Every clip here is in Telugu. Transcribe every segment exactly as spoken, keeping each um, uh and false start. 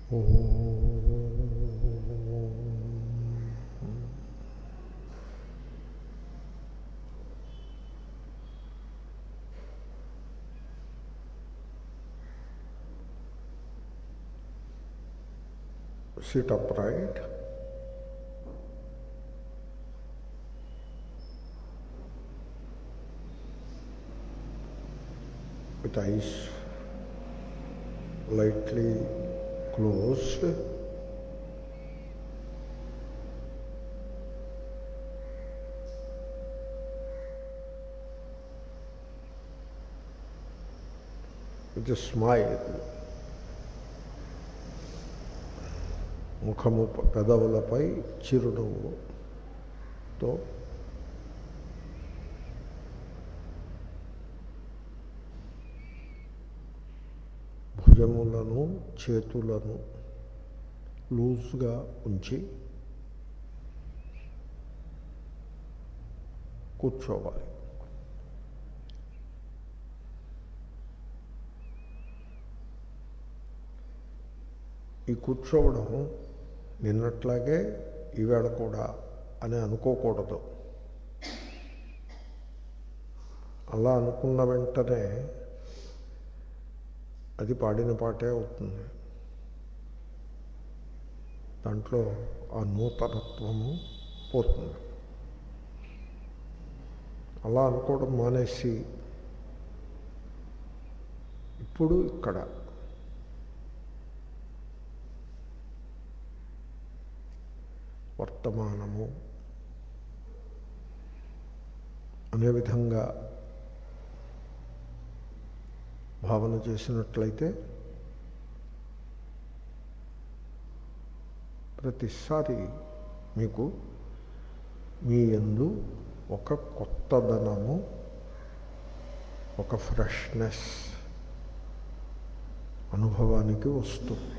Sit upright. With eyes lightly closed. With a smile. ముఖము పెదవులపై చిరునవ్వుతో భుజములను చేతులను లూజ్గా ఉంచి కూర్చోవాలి. ఈ కూర్చోవడం నిన్నట్లాగే ఈవేళ కూడా అని అనుకోకూడదు. అలా అనుకున్న వెంటనే అది పాడిన పాటే అవుతుంది. దాంట్లో ఆ నూతనత్వము పోతుంది. అలా అనుకోవడం మానేసి ఇప్పుడు ఇక్కడ వర్తమానము అనే విధంగా భావన చేసినట్లయితే ప్రతిసారి మీకు మీ యందు ఒక కొత్తదనము, ఒక ఫ్రెష్నెస్ అనుభవానికి వస్తుంది.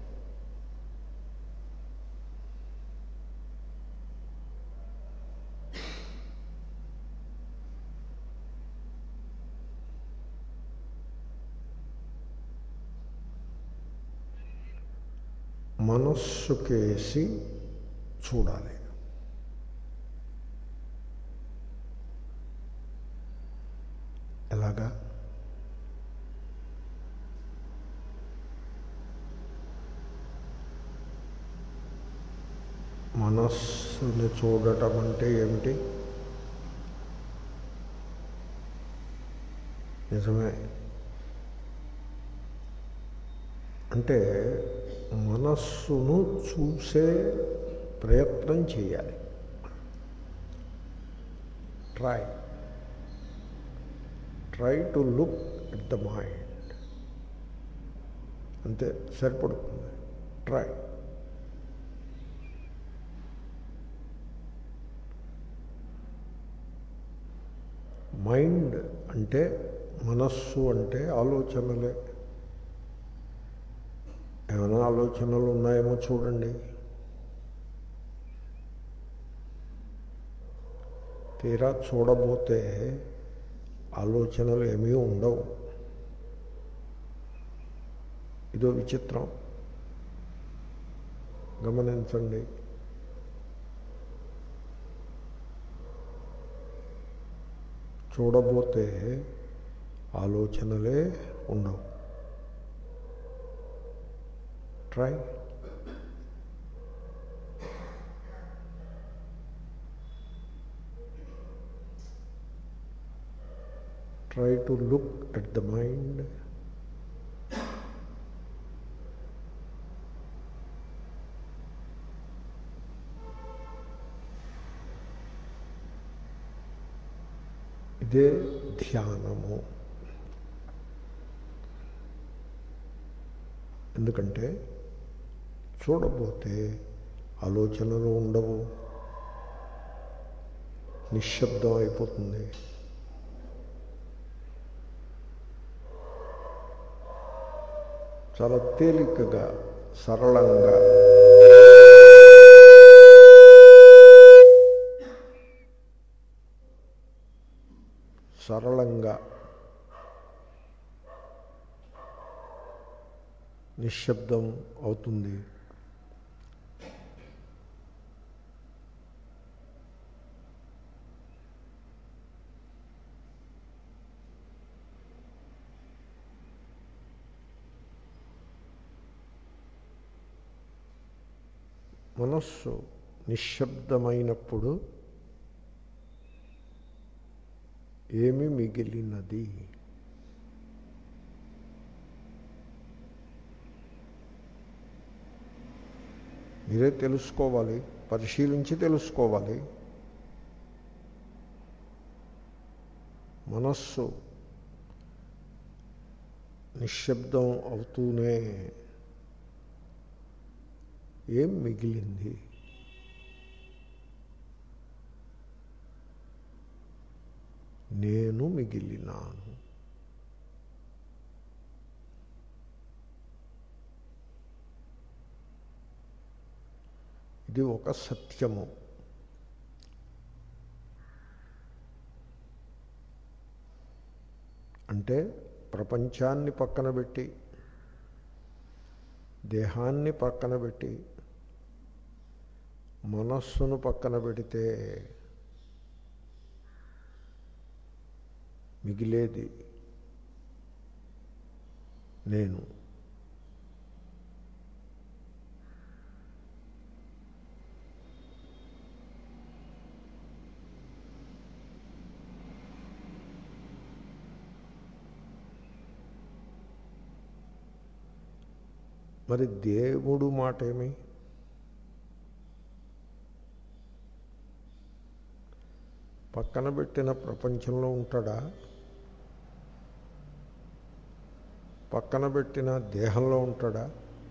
మనస్సుకేసి చూడాలి. ఎలాగా? మనస్సుని చూడటం అంటే ఏమిటి? నిజమే. అంటే మనస్సును చూసే ప్రయత్నం చేయాలి. Try try to look at the mind. అంతే సరిపడుతుంది. ట్రై. మైండ్ అంటే, మనస్సు అంటే ఆలోచనలే. ఏమైనా ఆలోచనలు ఉన్నాయేమో చూడండి. తీరా చూడబోతే ఆలోచనలు ఏమీ ఉండవు. ఇదో విచిత్రం. గమనించండి. చూడబోతే ఆలోచనలే ఉండవు. Try. Try to look at the mind. ఇదే ధ్యానము. ఎందుకంటే చూడబోతే ఆలోచనలు ఉండవు, నిశ్శబ్దం అయిపోతుంది. చాలా తేలికగా, సరళంగా సరళంగా నిశ్శబ్దం అవుతుంది. మనస్సు నిశ్శబ్దమైనప్పుడు ఏమి మిగిలినది? మీరే తెలుసుకోవాలి, పరిశీలించి తెలుసుకోవాలి. మనస్సు నిశ్శబ్దం అవుతూనే ఏం మిగిలింది? నేను మిగిలినాను. ఇది ఒక సత్యము. అంటే ప్రపంచాన్ని పక్కన పెట్టి, దేహాన్ని పక్కన పెట్టి, మనస్సును పక్కన పెడితే మిగిలేది నేను. మరి దేవుడు మాట ఏమి? పక్కన పెట్టిన ప్రపంచంలో ఉంటాడా? పక్కన పెట్టిన దేహంలో ఉంటాడా?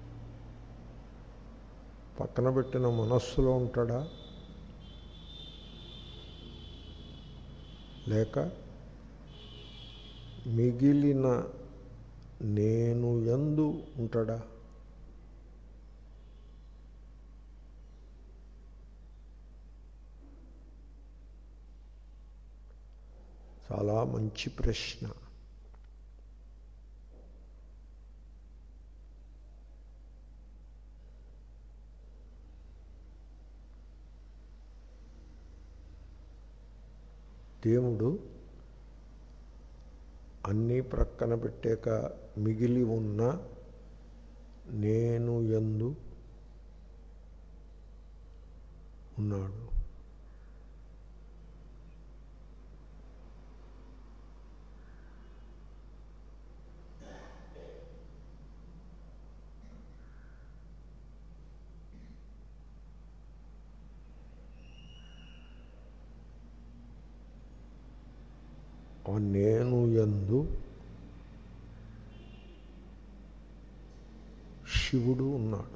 పక్కన పెట్టిన మనస్సులో ఉంటాడా? లేక మిగిలిన నేను యందు ఉంటాడా? చాలా మంచి ప్రశ్న. దేవుడు అన్నీ ప్రక్కన పెట్టాక మిగిలి ఉన్న నేను యందు ఉన్నాడు. ఆ నేను యందు శివుడు ఉన్నాడు.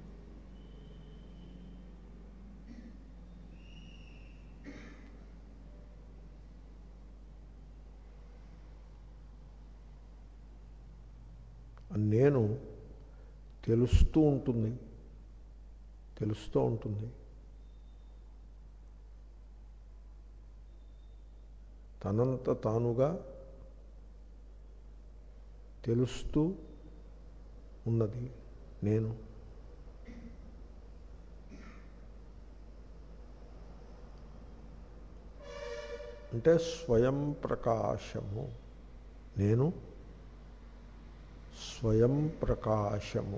నేను తెలుస్తూ ఉంటుంది, తెలుస్తూ ఉంటుంది. తనంత తానుగా తెలుస్తూ ఉన్నది నేను. అంటే స్వయం ప్రకాశము. నేను స్వయం ప్రకాశము.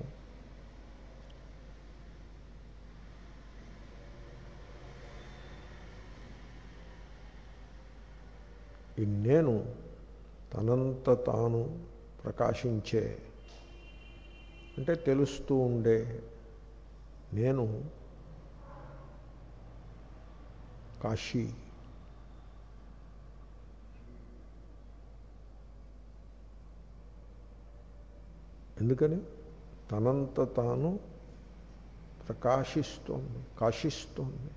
ఈ నేను తనంత తాను ప్రకాశించే, అంటే తెలుస్తూ ఉండే నేను కాశీ. ఎందుకని? తనంత తాను ప్రకాశిస్తోంది, కాశిస్తోంది.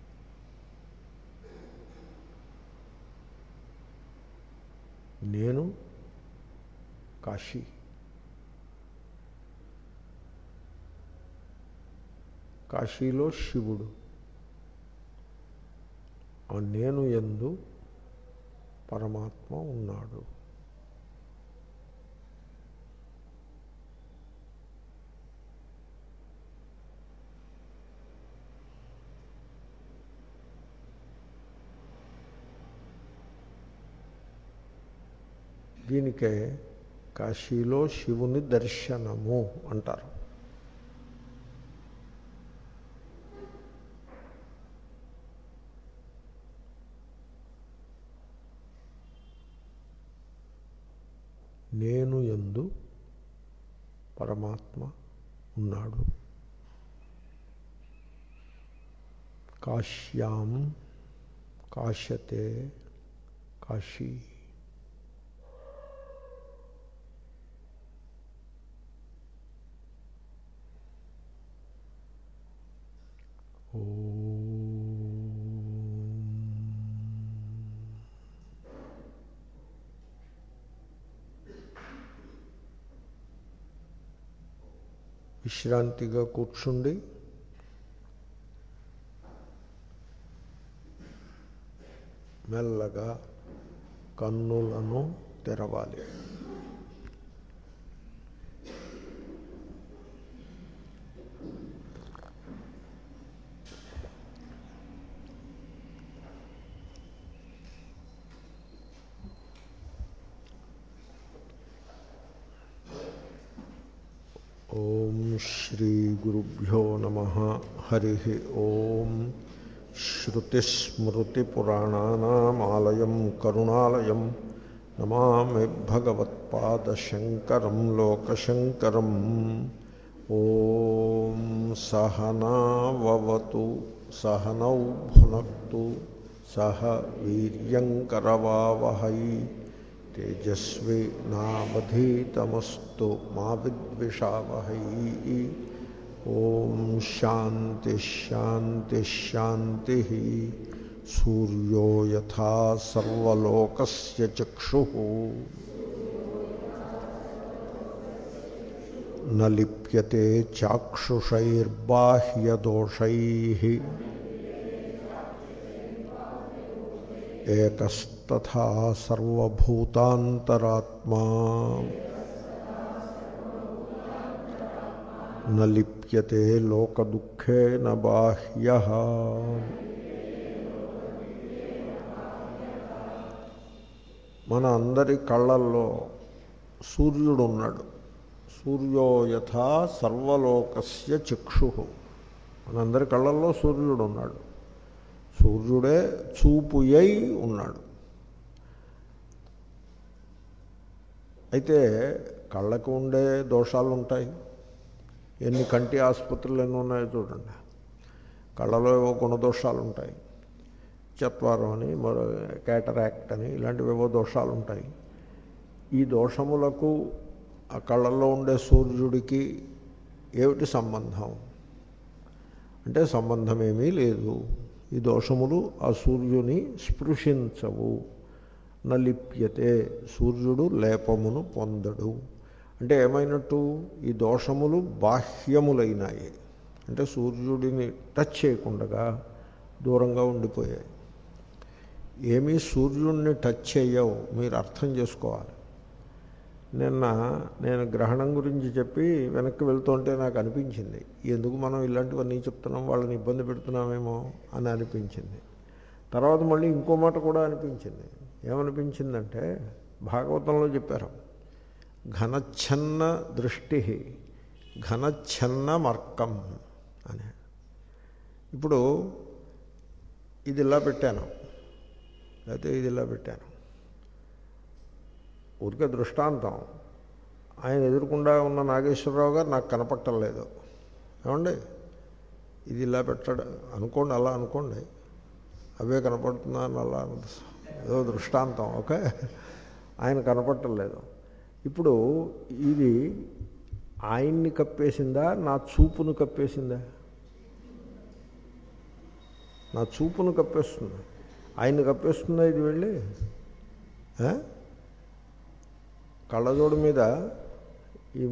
నేను కాశీ. కాశీలో శివుడు. ఆ నేను యందు పరమాత్మ ఉన్నాడు. దీనికే కాశీలో శివుని దర్శనము అంటారు. నేను యందు పరమాత్మ ఉన్నాడు. కాశ్యాం కాశ్యతే కాశీ. విశ్రాంతిగా కూర్చుండి మెల్లగా కన్నులను తెరవాలి. ఓం శ్రీ గురుభ్యో నమః. హరి ఓం. శ్రుతిస్మృతిపురాణానామాలయం కరుణాలయం నమామి భగవత్పాదశంకరం లోకశంకరం. ఓం సహనావవతు సహనౌ భునక్తు సహ వీర్యంకరవావహై తేజస్వి నావధీతమస్తు మా విద్విషావహై. ఓం శాంతి శాంతి శాంతి. సూర్యో యథా సర్వలోకస్య చక్షుః న లిప్యతే చాక్షుషైర్బాహ్యదోషైః ఏకస్తథా సర్వభూతాంతరాత్మా న లిప్యతే లోకదుఃఖేన బాహ్యః. మన అందరి కళ్ళల్లో సూర్యుడు ఉన్నాడు. సూర్యో యథా సర్వలోకస్య చక్షుః. మనందరి కళ్ళల్లో సూర్యుడు ఉన్నాడు. సూర్యుడే చూపుయై ఉన్నాడు. అయితే కళ్ళకు ఉండే దోషాలు ఉంటాయి. ఎన్ని కంటి ఆసుపత్రులు ఎన్ని ఉన్నాయో చూడండి. కళ్ళలో ఏవో గుణదోషాలు ఉంటాయి. చత్వారం అని, మరో క్యాటరాక్ట్ అని, ఇలాంటివేవో దోషాలు ఉంటాయి. ఈ దోషములకు ఆ కళ్ళల్లో ఉండే సూర్యుడికి ఏమిటి సంబంధం అంటే సంబంధం ఏమీ లేదు. ఈ దోషములు ఆ సూర్యుని స్పృశించవు. నలిప్యతే, సూర్యుడు లేపమును పొందడు. అంటే ఏమైనట్టు? ఈ దోషములు బాహ్యములైనాయి. అంటే సూర్యుడిని టచ్ చేయకుండా దూరంగా ఉండిపోయాయి. ఏమీ సూర్యుడిని టచ్ చేయవు. మీరు అర్థం చేసుకోవాలి. నిన్న నేను గ్రహణం గురించి చెప్పి వెనక్కి వెళ్తుంటే నాకు అనిపించింది, ఎందుకు మనం ఇలాంటివన్నీ చెప్తున్నాం, వాళ్ళని ఇబ్బంది పెడుతున్నామేమో అని అనిపించింది. తర్వాత మళ్ళీ ఇంకో మాట కూడా అనిపించింది. ఏమనిపించిందంటే, భాగవతంలో చెప్పారు, ఘనచ్ఛన్న దృష్టి ఘనచ్ఛన్న మర్కం అని. ఇప్పుడు ఇది ఇలా పెట్టాను, లేకపోతే ఇది ఇలా పెట్టాను, ఊరికే దృష్టాంతం. ఆయన ఎదురుకుండా ఉన్న నాగేశ్వరరావు గారు నాకు కనపట్టలేదు. ఏమండి, ఇది ఇలా పెట్టాడు అనుకోండి, అలా అనుకోండి, అవే కనపడుతున్నాను అలా ఏదో దృష్టాంతం. ఓకే, ఆయన కనపట్టలేదు. ఇప్పుడు ఇది ఆయన్ని కప్పేసిందా, నా చూపును కప్పేసిందా? నా చూపును కప్పేస్తుంది. ఆయన్ని కప్పేస్తుందా ఇది? వెళ్ళి కళ్ళజోడు మీద ఈ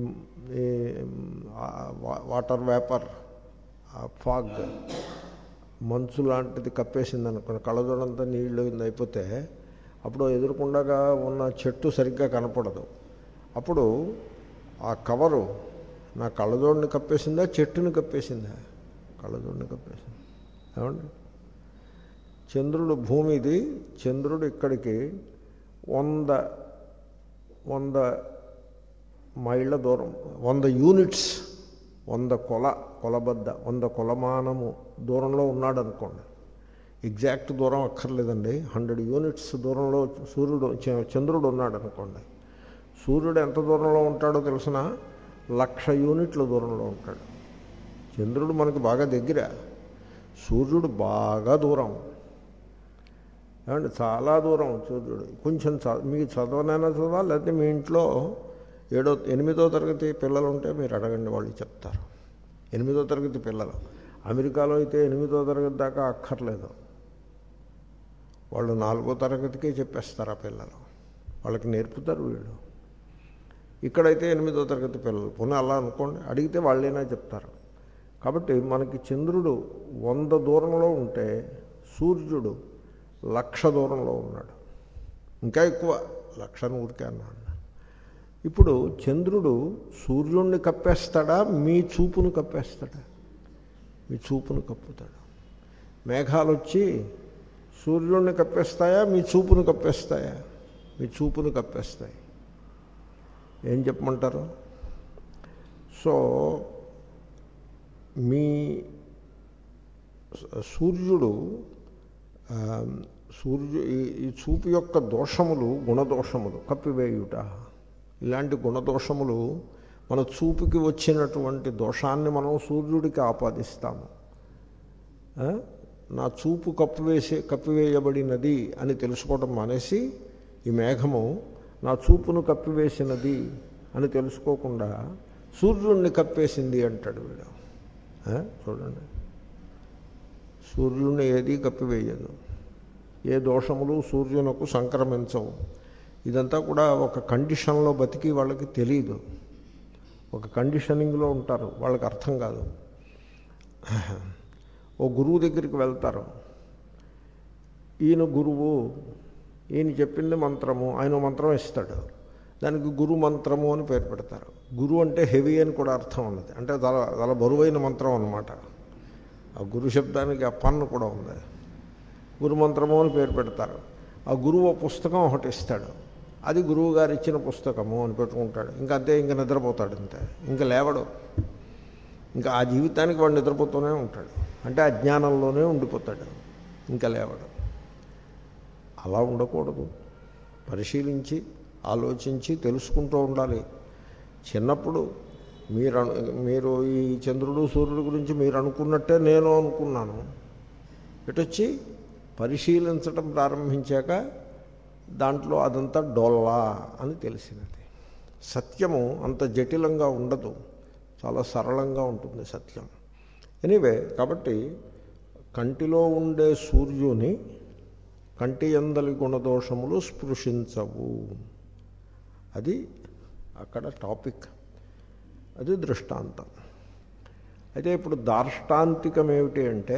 వాటర్ వేపర్, ఫాగ్, మంచు లాంటిది కప్పేసింది అనుకోండి, కళ్ళజోడంతా నీళ్ళు అయిపోతే అప్పుడు ఎదురుకుండగా ఉన్న చెట్టు సరిగ్గా కనపడదు. అప్పుడు ఆ కవరు నా కళ్ళజోడిని కప్పేసిందా, చెట్టుని కప్పేసిందా? కళ్ళజోడిని కప్పేసింది. ఏమండి, చంద్రుడు భూమిది, చంద్రుడు ఇక్కడికి వంద వంద మైళ్ళ దూరం, వంద యూనిట్స్, వంద కొల కొలబద్ద వంద కొలమానము దూరంలో ఉన్నాడు అనుకోండి. ఎగ్జాక్ట్ దూరం అక్కర్లేదండి, హండ్రెడ్ యూనిట్స్ దూరంలో సూర్యుడు చంద్రుడు ఉన్నాడు అనుకోండి. సూర్యుడు ఎంత దూరంలో ఉంటాడో తెలిసిన లక్ష యూనిట్ల దూరంలో ఉంటాడు. చంద్రుడు మనకి బాగా దగ్గర, సూర్యుడు బాగా దూరం. ఏమంటే చాలా దూరం సూర్యుడు. కొంచెం చ మీకు చదవనైనా చదవాలి, లేకపోతే మీ ఇంట్లో ఏడో ఎనిమిదో తరగతి పిల్లలు ఉంటే మీరు అడగండి, వాళ్ళు చెప్తారు. ఎనిమిదో తరగతి పిల్లలు, అమెరికాలో అయితే ఎనిమిదో తరగతి దాకా అక్కర్లేదు, వాళ్ళు నాలుగో తరగతికే చెప్పేస్తారు ఆ పిల్లలు, వాళ్ళకి నేర్పుతారు వీళ్ళు. ఇక్కడైతే ఎనిమిదో తరగతి పిల్లలు, పోనీ అలా అనుకోండి, అడిగితే వాళ్ళైనా చెప్తారు. కాబట్టి మనకి చంద్రుడు వంద దూరంలో ఉంటే సూర్యుడు లక్ష దూరంలో ఉన్నాడు, ఇంకా ఎక్కువ, లక్ష నూరికే అన్నాడు. ఇప్పుడు చంద్రుడు సూర్యుడిని కప్పేస్తాడా, మీ చూపును కప్పేస్తాడా? మీ చూపును కప్పుతాడు. మేఘాలు వచ్చి సూర్యుడిని కప్పేస్తాయా, మీ చూపును కప్పేస్తాయా? మీ చూపును కప్పేస్తాయి. ఏం చెప్పమంటారు? సో మీ సూర్యుడు సూర్యు ఈ చూపు యొక్క దోషములు గుణదోషములు, కప్పివేయుట, ఇలాంటి గుణదోషములు మన చూపుకి వచ్చినటువంటి దోషాన్ని మనం సూర్యుడికి ఆపాదిస్తాము. నా చూపు కప్పివేసే కప్పివేయబడినది అని తెలుసుకోవడం మానేసి, ఈ మేఘము నా చూపును కప్పివేసినది అని తెలుసుకోకుండా సూర్యుడిని కప్పేసింది అంటాడు వీడు. చూడండి, సూర్యుడిని ఏదీ కప్పివేయదు, ఏ దోషములు సూర్యునకు సంక్రమించవు. ఇదంతా కూడా ఒక కండిషన్లో బతికి వాళ్ళకి తెలియదు, ఒక కండిషనింగ్లో ఉంటారు, వాళ్ళకి అర్థం కాదు. ఓ గురువు దగ్గరికి వెళ్తారు, ఈయన గురువు, ఈయన చెప్పింది మంత్రము, ఆయన మంత్రం ఇస్తాడు, దానికి గురు మంత్రము అని పేరు పెడతారు. గురు అంటే హెవీ అని కూడా అర్థం ఉన్నది, అంటే చాలా చాలా బరువైన మంత్రం అన్నమాట. ఆ గురు శబ్దానికి ఆ పన్ను కూడా ఉంది, గురు మంత్రము అని పేరు పెడతారు. ఆ గురువు పుస్తకం ఒకటి ఇస్తాడు, అది గురువు గారు ఇచ్చిన పుస్తకము అని పెట్టుకుంటాడు. ఇంకా అంతే, ఇంకా నిద్రపోతాడు, అంతే, ఇంకా లేవడు. ఇంకా ఆ జీవితానికి వాడు నిద్రపోతూనే ఉంటాడు, అంటే అజ్ఞానంలోనే ఉండిపోతాడు, ఇంకా లేవడు. అలా ఉండకూడదు, పరిశీలించి ఆలోచించి తెలుసుకుంటూ ఉండాలి. చిన్నప్పుడు మీరు మీరు ఈ చంద్రుడు సూర్యుడు గురించి మీరు అనుకున్నట్టే నేను అనుకున్నాను, ఇటొచ్చి పరిశీలించటం ప్రారంభించాక దాంట్లో అదంతా డొల్లా అని తెలిసినది. సత్యము అంత జటిలంగా ఉండదు, చాలా సరళంగా ఉంటుంది సత్యం. ఎనీవే, కాబట్టి కంటిలో ఉండే సూర్యుని కంటి యందలి గుణదోషములు స్పృశించవు, అది అక్కడ టాపిక్, అది దృష్టాంతం. అయితే ఇప్పుడు దార్ష్టాంతికం ఏమిటి అంటే,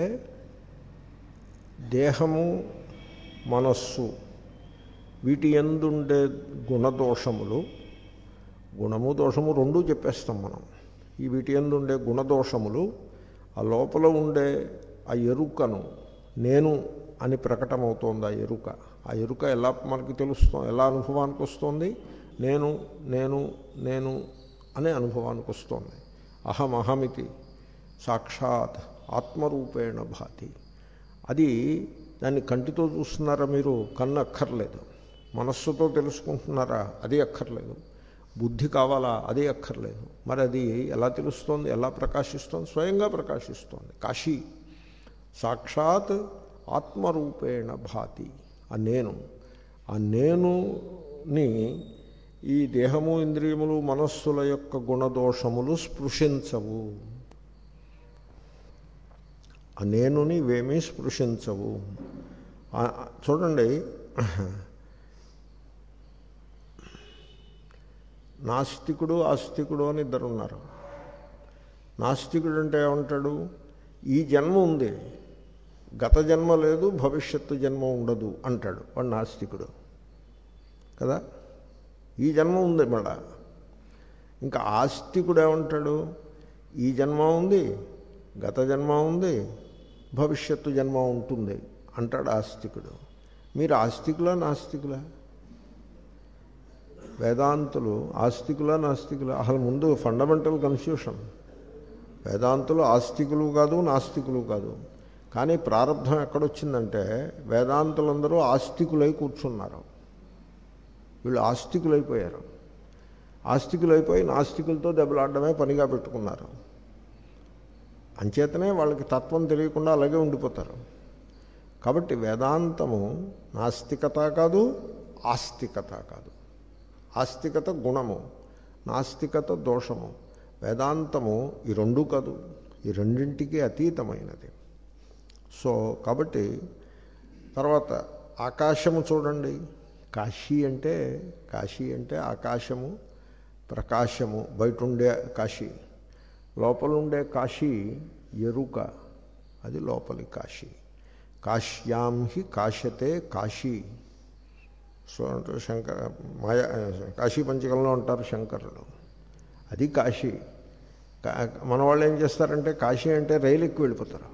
దేహము మనస్సు వీటి యందుండే గుణదోషములు, గుణము దోషము రెండూ చెప్పేస్తాం మనం. ఈ వీటి యందుండే గుణదోషములు ఆ లోపల ఉండే ఆ ఎరుకను నేను అని ప్రకటమవుతోంది. ఆ ఎరుక ఆ ఎరుక ఎలా మనకి తెలుస్తుంది, ఎలా అనుభవానికి వస్తుంది? నేను నేను నేను అనే అనుభవానికి వస్తుంది. అహం అహమితి సాక్షాత్ ఆత్మరూపేణ భాతి. అది దాన్ని కంటితో చూస్తున్నారా మీరు? కన్ను అక్కర్లేదు. మనస్సుతో తెలుసుకుంటున్నారా? అది అక్కర్లేదు. బుద్ధి కావాలా? అది అక్కర్లేదు. మరి అది ఎలా తెలుస్తోంది, ఎలా ప్రకాశిస్తోంది? స్వయంగా ప్రకాశిస్తోంది. కాశీ సాక్షాత్ ఆత్మరూపేణ భాతి. ఆ నేను ఆ నేనుని ఈ దేహము ఇంద్రియములు మనస్సుల యొక్క గుణదోషములు స్పృశించవు. ఆ నేనుని ఇవేమీ స్పృశించవు. చూడండి, నాస్తికుడు ఆస్తికుడు అని ఇద్దరు ఉన్నారు. నాస్తికుడు అంటే ఏమంటాడు? ఈ జన్మ ఉంది, గత జన్మ లేదు, భవిష్యత్తు జన్మ ఉండదు అంటాడు. వాడు నాస్తికుడు కదా. ఈ జన్మ ఉంది మళ్ళా. ఇంకా ఆస్తికుడు ఏమంటాడు? ఈ జన్మ ఉంది, గత జన్మ ఉంది, భవిష్యత్తు జన్మ ఉంటుంది అంటాడు ఆస్తికుడు. మీరు ఆస్తికులా నాస్తికులా? వేదాంతులు ఆస్తికుల నాస్తికుల అసలు ముందు ఫండమెంటల్ కన్ఫ్యూషన్. వేదాంతులు ఆస్తికులు కాదు నాస్తికులు కాదు. కానీ ప్రారంభం ఎక్కడొచ్చిందంటే వేదాంతులందరూ ఆస్తికులై కూర్చున్నారు. వీళ్ళు ఆస్తికులైపోయారు. ఆస్తికులైపోయి నాస్తికులతో దెబ్బలాడడమే పనిగా పెట్టుకున్నారు. అంచేతనే వాళ్ళకి తత్వం తెలియకుండా అలాగే ఉండిపోతారు. కాబట్టి వేదాంతము నాస్తికత కాదు, ఆస్తికత కాదు. ఆస్తికత గుణము, నాస్తికత దోషము. వేదాంతము ఈ రెండూ కాదు, ఈ రెండింటికి అతీతమైనది. సో కాబట్టి తర్వాత ఆకాశము చూడండి. కాశీ అంటే కాశీ అంటే ఆకాశము, ప్రకాశము, బయట ఉండే కాశీ. లోపల ఉండే కాశీ ఎరుక, అది లోపలి కాశీ. కాశ్యాం హి కాశతే కాశీ. సో అంటే శంకర మాయా కాశీ పంచకంలో అంటారు శంకరులు. అది కాశీ. మన వాళ్ళు ఏం చేస్తారంటే కాశీ అంటే రైలు ఎక్కి వెళ్ళిపోతారు.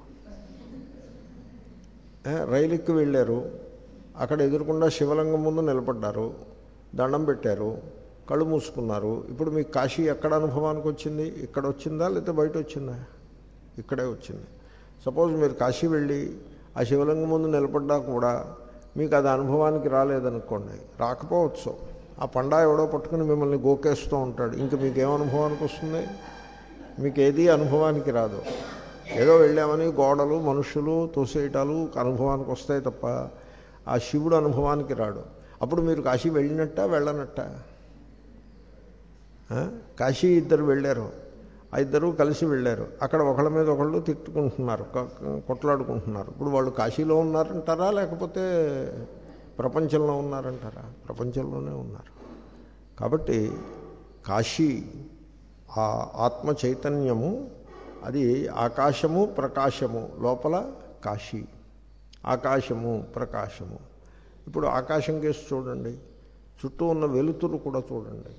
రైలు ఎక్కి వెళ్ళారు, అక్కడ ఎదురుకుండా శివలింగం ముందు నిలబడ్డారు, దండం పెట్టారు, కళ్ళు మూసుకున్నారు. ఇప్పుడు మీకు కాశీ ఎక్కడ అనుభవానికి వచ్చింది? ఇక్కడ వచ్చిందా లేకపోతే బయట వచ్చిందా? ఇక్కడే వచ్చింది. సపోజ్ మీరు కాశీ వెళ్ళి ఆ శివలింగం ముందు నిలబడ్డా కూడా మీకు అది అనుభవానికి రాలేదనుకోండి, రాకపోవచ్చు. ఆ పండా ఎవడో పట్టుకుని మిమ్మల్ని గోకేస్తూ ఉంటాడు. ఇంక మీకు ఏమనుభవానికి వస్తుంది? మీకు ఏది అనుభవానికి రాదు. ఏదో వెళ్ళామని గోడలు మనుషులు తోసేయటాలు అనుభవానికి వస్తాయి తప్ప ఆ శివుడు అనుభవానికి రాడు. అప్పుడు మీరు కాశీ వెళ్ళినట్ట వెళ్ళనట్ట? కాశీ ఇద్దరు వెళ్ళారు, ఆ ఇద్దరు కలిసి వెళ్ళారు. అక్కడ ఒకళ్ళ మీద ఒకళ్ళు తిట్టుకుంటున్నారు, కొట్లాడుకుంటున్నారు. ఇప్పుడు వాళ్ళు కాశీలో ఉన్నారంటారా లేకపోతే ప్రపంచంలో ఉన్నారంటారా? ప్రపంచంలోనే ఉన్నారు. కాబట్టి కాశీ ఆ ఆత్మ చైతన్యము అది ఆకాశము ప్రకాశము, లోపల కాశీ. ఆకాశము ప్రకాశము. ఇప్పుడు ఆకాశం కేసు చూడండి, చుట్టూ ఉన్న వెలుతురు కూడా చూడండి.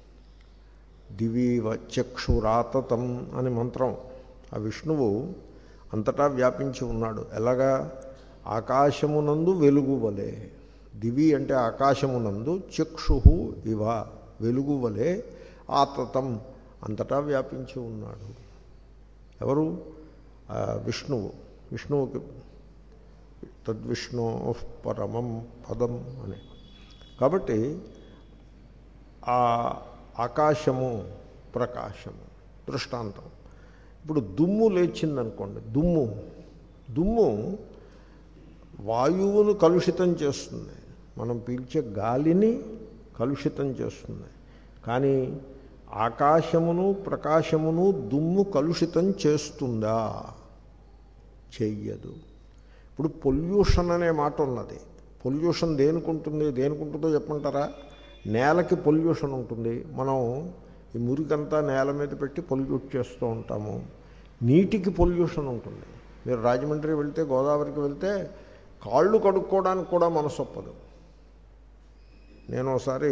దివీవ చక్షురాతతం అని మంత్రం. ఆ విష్ణువు అంతటా వ్యాపించి ఉన్నాడు. ఎలాగా? ఆకాశమునందు వెలుగు వలె. దివి అంటే ఆకాశమునందు, చక్షు ఇవ వెలుగు వలె, ఆతతం అంతటా వ్యాపించి ఉన్నాడు. ఎవరు? విష్ణువు. విష్ణువుకి తద్విష్ణు పరమం పదం అని. కాబట్టి ఆ ఆకాశము ప్రకాశము దృష్టాంతం. ఇప్పుడు దుమ్ము లేచిందనుకోండి, దుమ్ము దుమ్ము వాయువును కలుషితం చేస్తుంది, మనం పీల్చే గాలిని కలుషితం చేస్తుంది. కానీ ఆకాశమును ప్రకాశమును దుమ్ము కలుషితం చేస్తుందా? చెయ్యదు. ఇప్పుడు పొల్యూషన్ అనే మాట ఉన్నది. పొల్యూషన్ దేనికి ఉంటుంది? దేనికి ఉంటుందో చెప్పమంటారా? నేలకి పొల్యూషన్ ఉంటుంది. మనం ఈ మురికంతా నేల మీద పెట్టి పొల్యూట్ చేస్తూ ఉంటాము. నీటికి పొల్యూషన్ ఉంటుంది. మీరు రాజమండ్రి వెళ్తే, గోదావరికి వెళ్తే కాళ్ళు కడుక్కోవడానికి కూడా మనసు ఒప్పదు. నేను ఒకసారి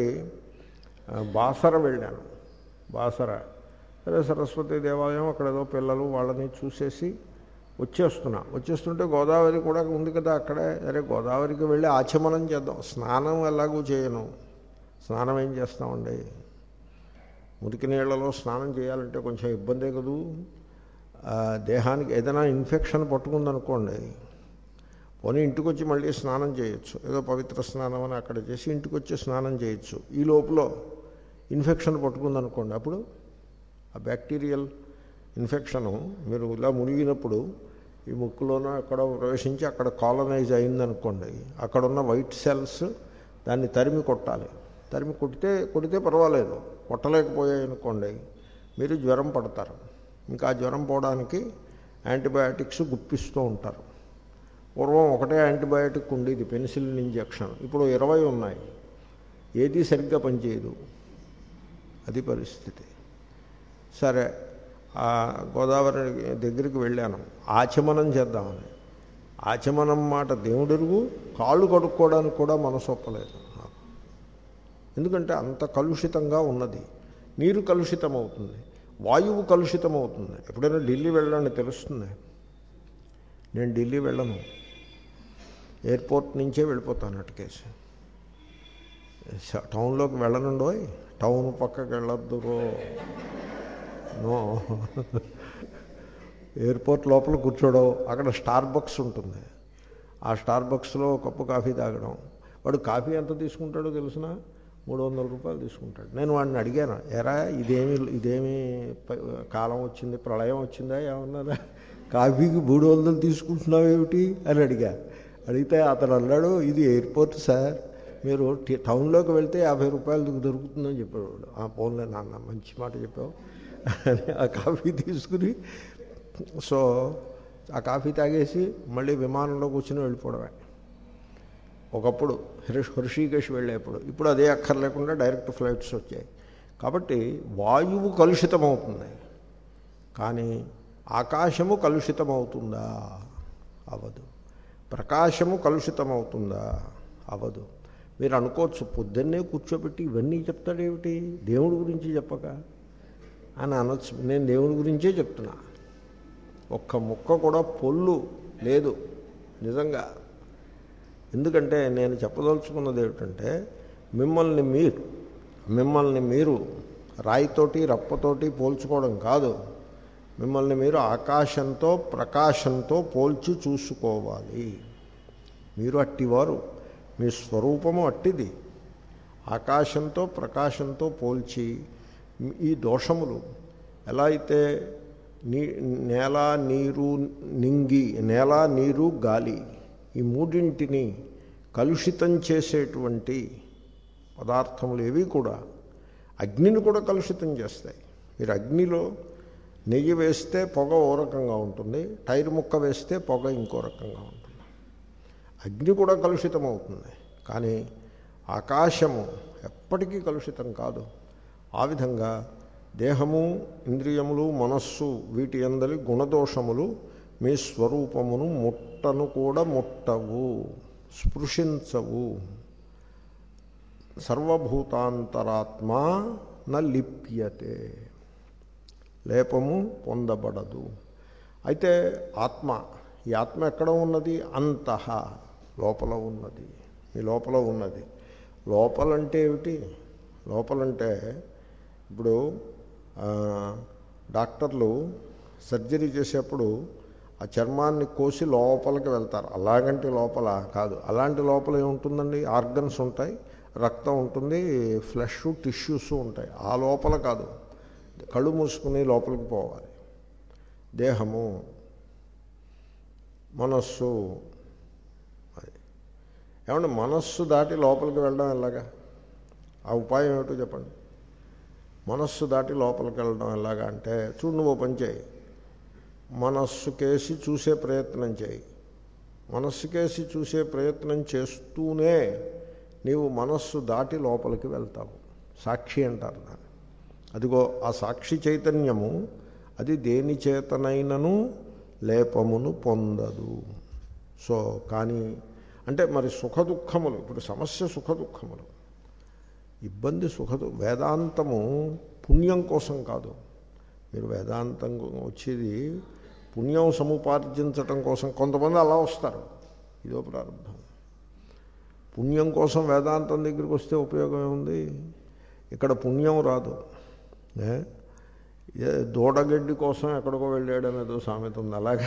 బాసర వెళ్ళాను. బాసర అదే సరస్వతి దేవాలయం, అక్కడ ఏదో పిల్లలు వాళ్ళని చూసేసి వచ్చేస్తున్నా. వచ్చేస్తుంటే గోదావరి కూడా ఉంది కదా అక్కడే. అరే గోదావరికి వెళ్ళి ఆచమనం చేద్దాం. స్నానం ఎలాగూ చేయను. స్నానం ఏం చేస్తామండి? మురికి నీళ్లలో స్నానం చేయాలంటే కొంచెం ఇబ్బందే కదూ. దేహానికి ఏదైనా ఇన్ఫెక్షన్ పట్టుకుందనుకోండి, పోనీ ఇంటికి వచ్చి మళ్ళీ స్నానం చేయొచ్చు. ఏదో పవిత్ర స్నానం అని అక్కడ చేసి ఇంటికి వచ్చి స్నానం చేయొచ్చు. ఈ లోపల ఇన్ఫెక్షన్ పట్టుకుందనుకోండి, అప్పుడు ఆ బ్యాక్టీరియల్ ఇన్ఫెక్షను మీరు ఇలా మునిగినప్పుడు ఈ ముక్కులోనో ఎక్కడ ప్రవేశించి అక్కడ కాలనైజ్ అయిందనుకోండి, అక్కడున్న వైట్ సెల్స్ దాన్ని తరిమి కొట్టాలి. తరిమి కొడితే కొడితే పర్వాలేదు. కొట్టలేకపోయాయి అనుకోండి, మీరు జ్వరం పడతారు. ఇంకా జ్వరం పోవడానికి యాంటీబయాటిక్స్ గుప్పిస్తూ ఉంటారు. పూర్వం ఒకటే యాంటీబయాటిక్ ఉండేది, పెన్సిలిన్ ఇంజెక్షన్. ఇప్పుడు ఇరవై ఉన్నాయి, ఏది సరిగ్గా పనిచేయదు. అది పరిస్థితి. సరే, ఆ గోదావరి దగ్గరికి వెళ్ళాను, ఆచమనం చేద్దామని. ఆచమనం మాట దేవుడెరుగు, కాళ్ళు కడుక్కోవడానికి కూడా మనసు ఒప్పలేదు. ఎందుకంటే అంత కలుషితంగా ఉన్నది. నీరు కలుషితం అవుతుంది, వాయువు కలుషితం అవుతుంది. ఎప్పుడైనా ఢిల్లీ వెళ్ళాలని తెలుస్తుంది. నేను ఢిల్లీ వెళ్ళను, ఎయిర్పోర్ట్ నుంచే వెళ్ళిపోతాను అటుకేసి. టౌన్లోకి వెళ్ళనుండో, టౌన్ పక్కకి వెళ్ళొద్దు రో నో. ఎయిర్పోర్ట్ లోపల కూర్చోవడం, అక్కడ స్టార్ బక్స్ ఉంటుంది, ఆ స్టార్ బక్స్లో కప్పు కాఫీ తాగడం. వాడు కాఫీ ఎంత తీసుకుంటాడో తెలిసిన మూడు వందల రూపాయలు తీసుకుంటాడు. నేను వాడిని అడిగాను, ఎరా ఇదేమి ఇదేమి కాలం వచ్చింది, ప్రళయం వచ్చిందా ఏమన్నా, కాఫీకి మూడు వందలు తీసుకుంటున్నావు ఏమిటి అని అడిగా. అడిగితే అతను అన్నాడు, ఇది ఎయిర్పోర్ట్ సార్, మీరు టౌన్లోకి వెళ్తే యాభై రూపాయలు దొరుకుతుందని చెప్పేవాడు. ఆ ఫోన్లో నాన్న మంచి మాట చెప్పావు అని ఆ కాఫీ తీసుకుని, సో ఆ కాఫీ తాగేసి మళ్ళీ విమానంలో కూర్చొని వెళ్ళిపోవడమే. ఒకప్పుడు హృష్ హృషికేశ్ వెళ్ళేప్పుడు, ఇప్పుడు అదే అక్కర్లేకుండా డైరెక్ట్ ఫ్లైట్స్ వచ్చాయి. కాబట్టి వాయువు కలుషితమవుతుంది, కానీ ఆకాశము కలుషితమవుతుందా? అవదు. ప్రకాశము కలుషితమవుతుందా? అవదు. మీరు అనుకోవచ్చు, పొద్దున్నే కూర్చోబెట్టి ఇవన్నీ చెప్తాడేమిటి, దేవుడి గురించి చెప్పక అని అనొచ్చు. నేను దేవుడి గురించే చెప్తున్నా, ఒక్క ముక్క కూడా పొల్లు లేదు నిజంగా. ఎందుకంటే నేను చెప్పదలుచుకున్నది ఏమిటంటే, మిమ్మల్ని మీరు మిమ్మల్ని మీరు రాయితోటి రప్పతోటి పోల్చుకోవడం కాదు, మిమ్మల్ని మీరు ఆకాశంతో ప్రకాశంతో పోల్చి చూసుకోవాలి. మీరు అట్టివారు, మీ స్వరూపము అట్టిది. ఆకాశంతో ప్రకాశంతో పోల్చి ఈ దోషములు ఎలా అయితే నీ నేల నీరు నింగి, నేల నీరు గాలి, ఈ మూడింటిని కలుషితం చేసేటువంటి పదార్థములు ఏవి కూడా అగ్నిని కూడా కలుషితం చేస్తాయి. మీరు అగ్నిలో నెయ్యి వేస్తే పొగ ఓ రకంగా ఉంటుంది, టైర్ ముక్క వేస్తే పొగ ఇంకో రకంగా ఉంటుంది. అగ్ని కూడా కలుషితం అవుతుంది, కానీ ఆకాశము ఎప్పటికీ కలుషితం కాదు. ఆ విధంగా దేహము, ఇంద్రియములు, మనస్సు, వీటి అందరి గుణదోషములు మీ స్వరూపమును ముట్టను కూడా ముట్టవు, స్పృశించవు. సర్వభూతాంతరాత్మా న లిప్యతే, లేపము పొందబడదు. అయితే ఆత్మ, ఈ ఆత్మ ఎక్కడ ఉన్నది? అంతః, లోపల ఉన్నది, మీ లోపల ఉన్నది. లోపలంటే ఏమిటి? లోపలంటే ఇప్పుడు డాక్టర్లు సర్జరీ చేసేప్పుడు ఆ చర్మాన్ని కోసి లోపలికి వెళ్తారు. అలాగంటే లోపల కాదు, అలాంటి లోపల ఏముంటుందండి? ఆర్గన్స్ ఉంటాయి, రక్తం ఉంటుంది, ఫ్లెష్ టిష్యూస్ ఉంటాయి. ఆ లోపల కాదు, కళ్ళు మూసుకుని లోపలికి పోవాలి. దేహము, మనస్సు. అది ఏమంటే మనస్సు దాటి లోపలికి వెళ్ళడం ఎలాగా? ఆ ఉపాయం ఏమిటో చెప్పండి. మనస్సు దాటి లోపలికి వెళ్ళడం ఎలాగా అంటే, చూడు నువ్వు పని చేయి, మనస్సు కేసి చూసే ప్రయత్నం చేయి. మనస్సు కేసి చూసే ప్రయత్నం చేస్తూనే నీవు మనస్సు దాటి లోపలికి వెళ్తావు. సాక్షి అంటారు దాన్ని. అదిగో ఆ సాక్షి చైతన్యము, అది దేని చేతనైనను లేపమును పొందదు. సో కానీ అంటే మరి సుఖ దుఃఖములు, ఇప్పుడు సమస్య సుఖ దుఃఖములు, ఇబ్బంది సుఖ వేదాంతము పుణ్యం కోసం కాదు. మీరు వేదాంతం వచ్చేది పుణ్యం సముపార్జించటం కోసం. కొంతమంది అలా వస్తారు, ఇదో ప్రారంభం. పుణ్యం కోసం వేదాంతం దగ్గరికి వస్తే ఉపయోగం ఏముంది? ఇక్కడ పుణ్యం రాదు. దూడగడ్డి కోసం ఎక్కడికో వెళ్ళాడు అనేదో సామెత ఉంది, అలాగా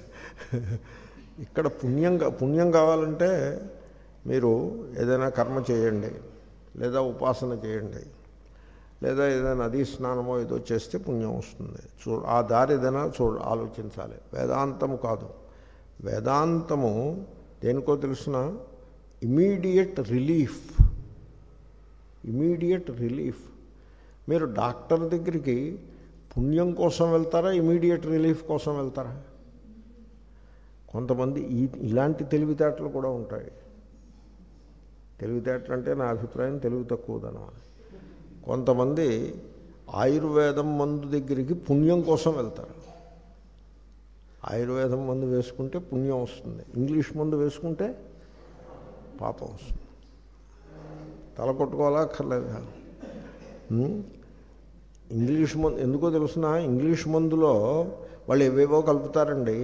ఇక్కడ పుణ్యం పుణ్యం కావాలంటే మీరు ఏదైనా కర్మ చేయండి, లేదా ఉపాసన చేయండి, లేదా ఏదైనా నదీ స్నానమో ఏదో చేస్తే పుణ్యం వస్తుంది. చూ ఆ దారి ఏదైనా చూ ఆలోచించాలి. వేదాంతము కాదు. వేదాంతము దేనికో తెలుసిన ఇమీడియట్ రిలీఫ్, ఇమీడియట్ రిలీఫ్. మీరు డాక్టర్ దగ్గరికి పుణ్యం కోసం వెళ్తారా, ఇమీడియట్ రిలీఫ్ కోసం వెళ్తారా? కొంతమంది ఈ ఇలాంటి తెలివితేటలు కూడా ఉంటాయి. తెలివితేటలు అంటే నా అభిప్రాయం తెలివి తక్కువదనం. కొంతమంది ఆయుర్వేదం మందు దగ్గరికి పుణ్యం కోసం వెళ్తారు. ఆయుర్వేదం మందు వేసుకుంటే పుణ్యం వస్తుంది, ఇంగ్లీష్ మందు వేసుకుంటే పాపం వస్తుంది. తల కొట్టుకోవాలా అక్కర్లేదు. ఇంగ్లీష్ మందు ఎందుకో తెలుసిన, ఇంగ్లీష్ మందులో వాళ్ళు ఏవేవో కలుపుతారండి.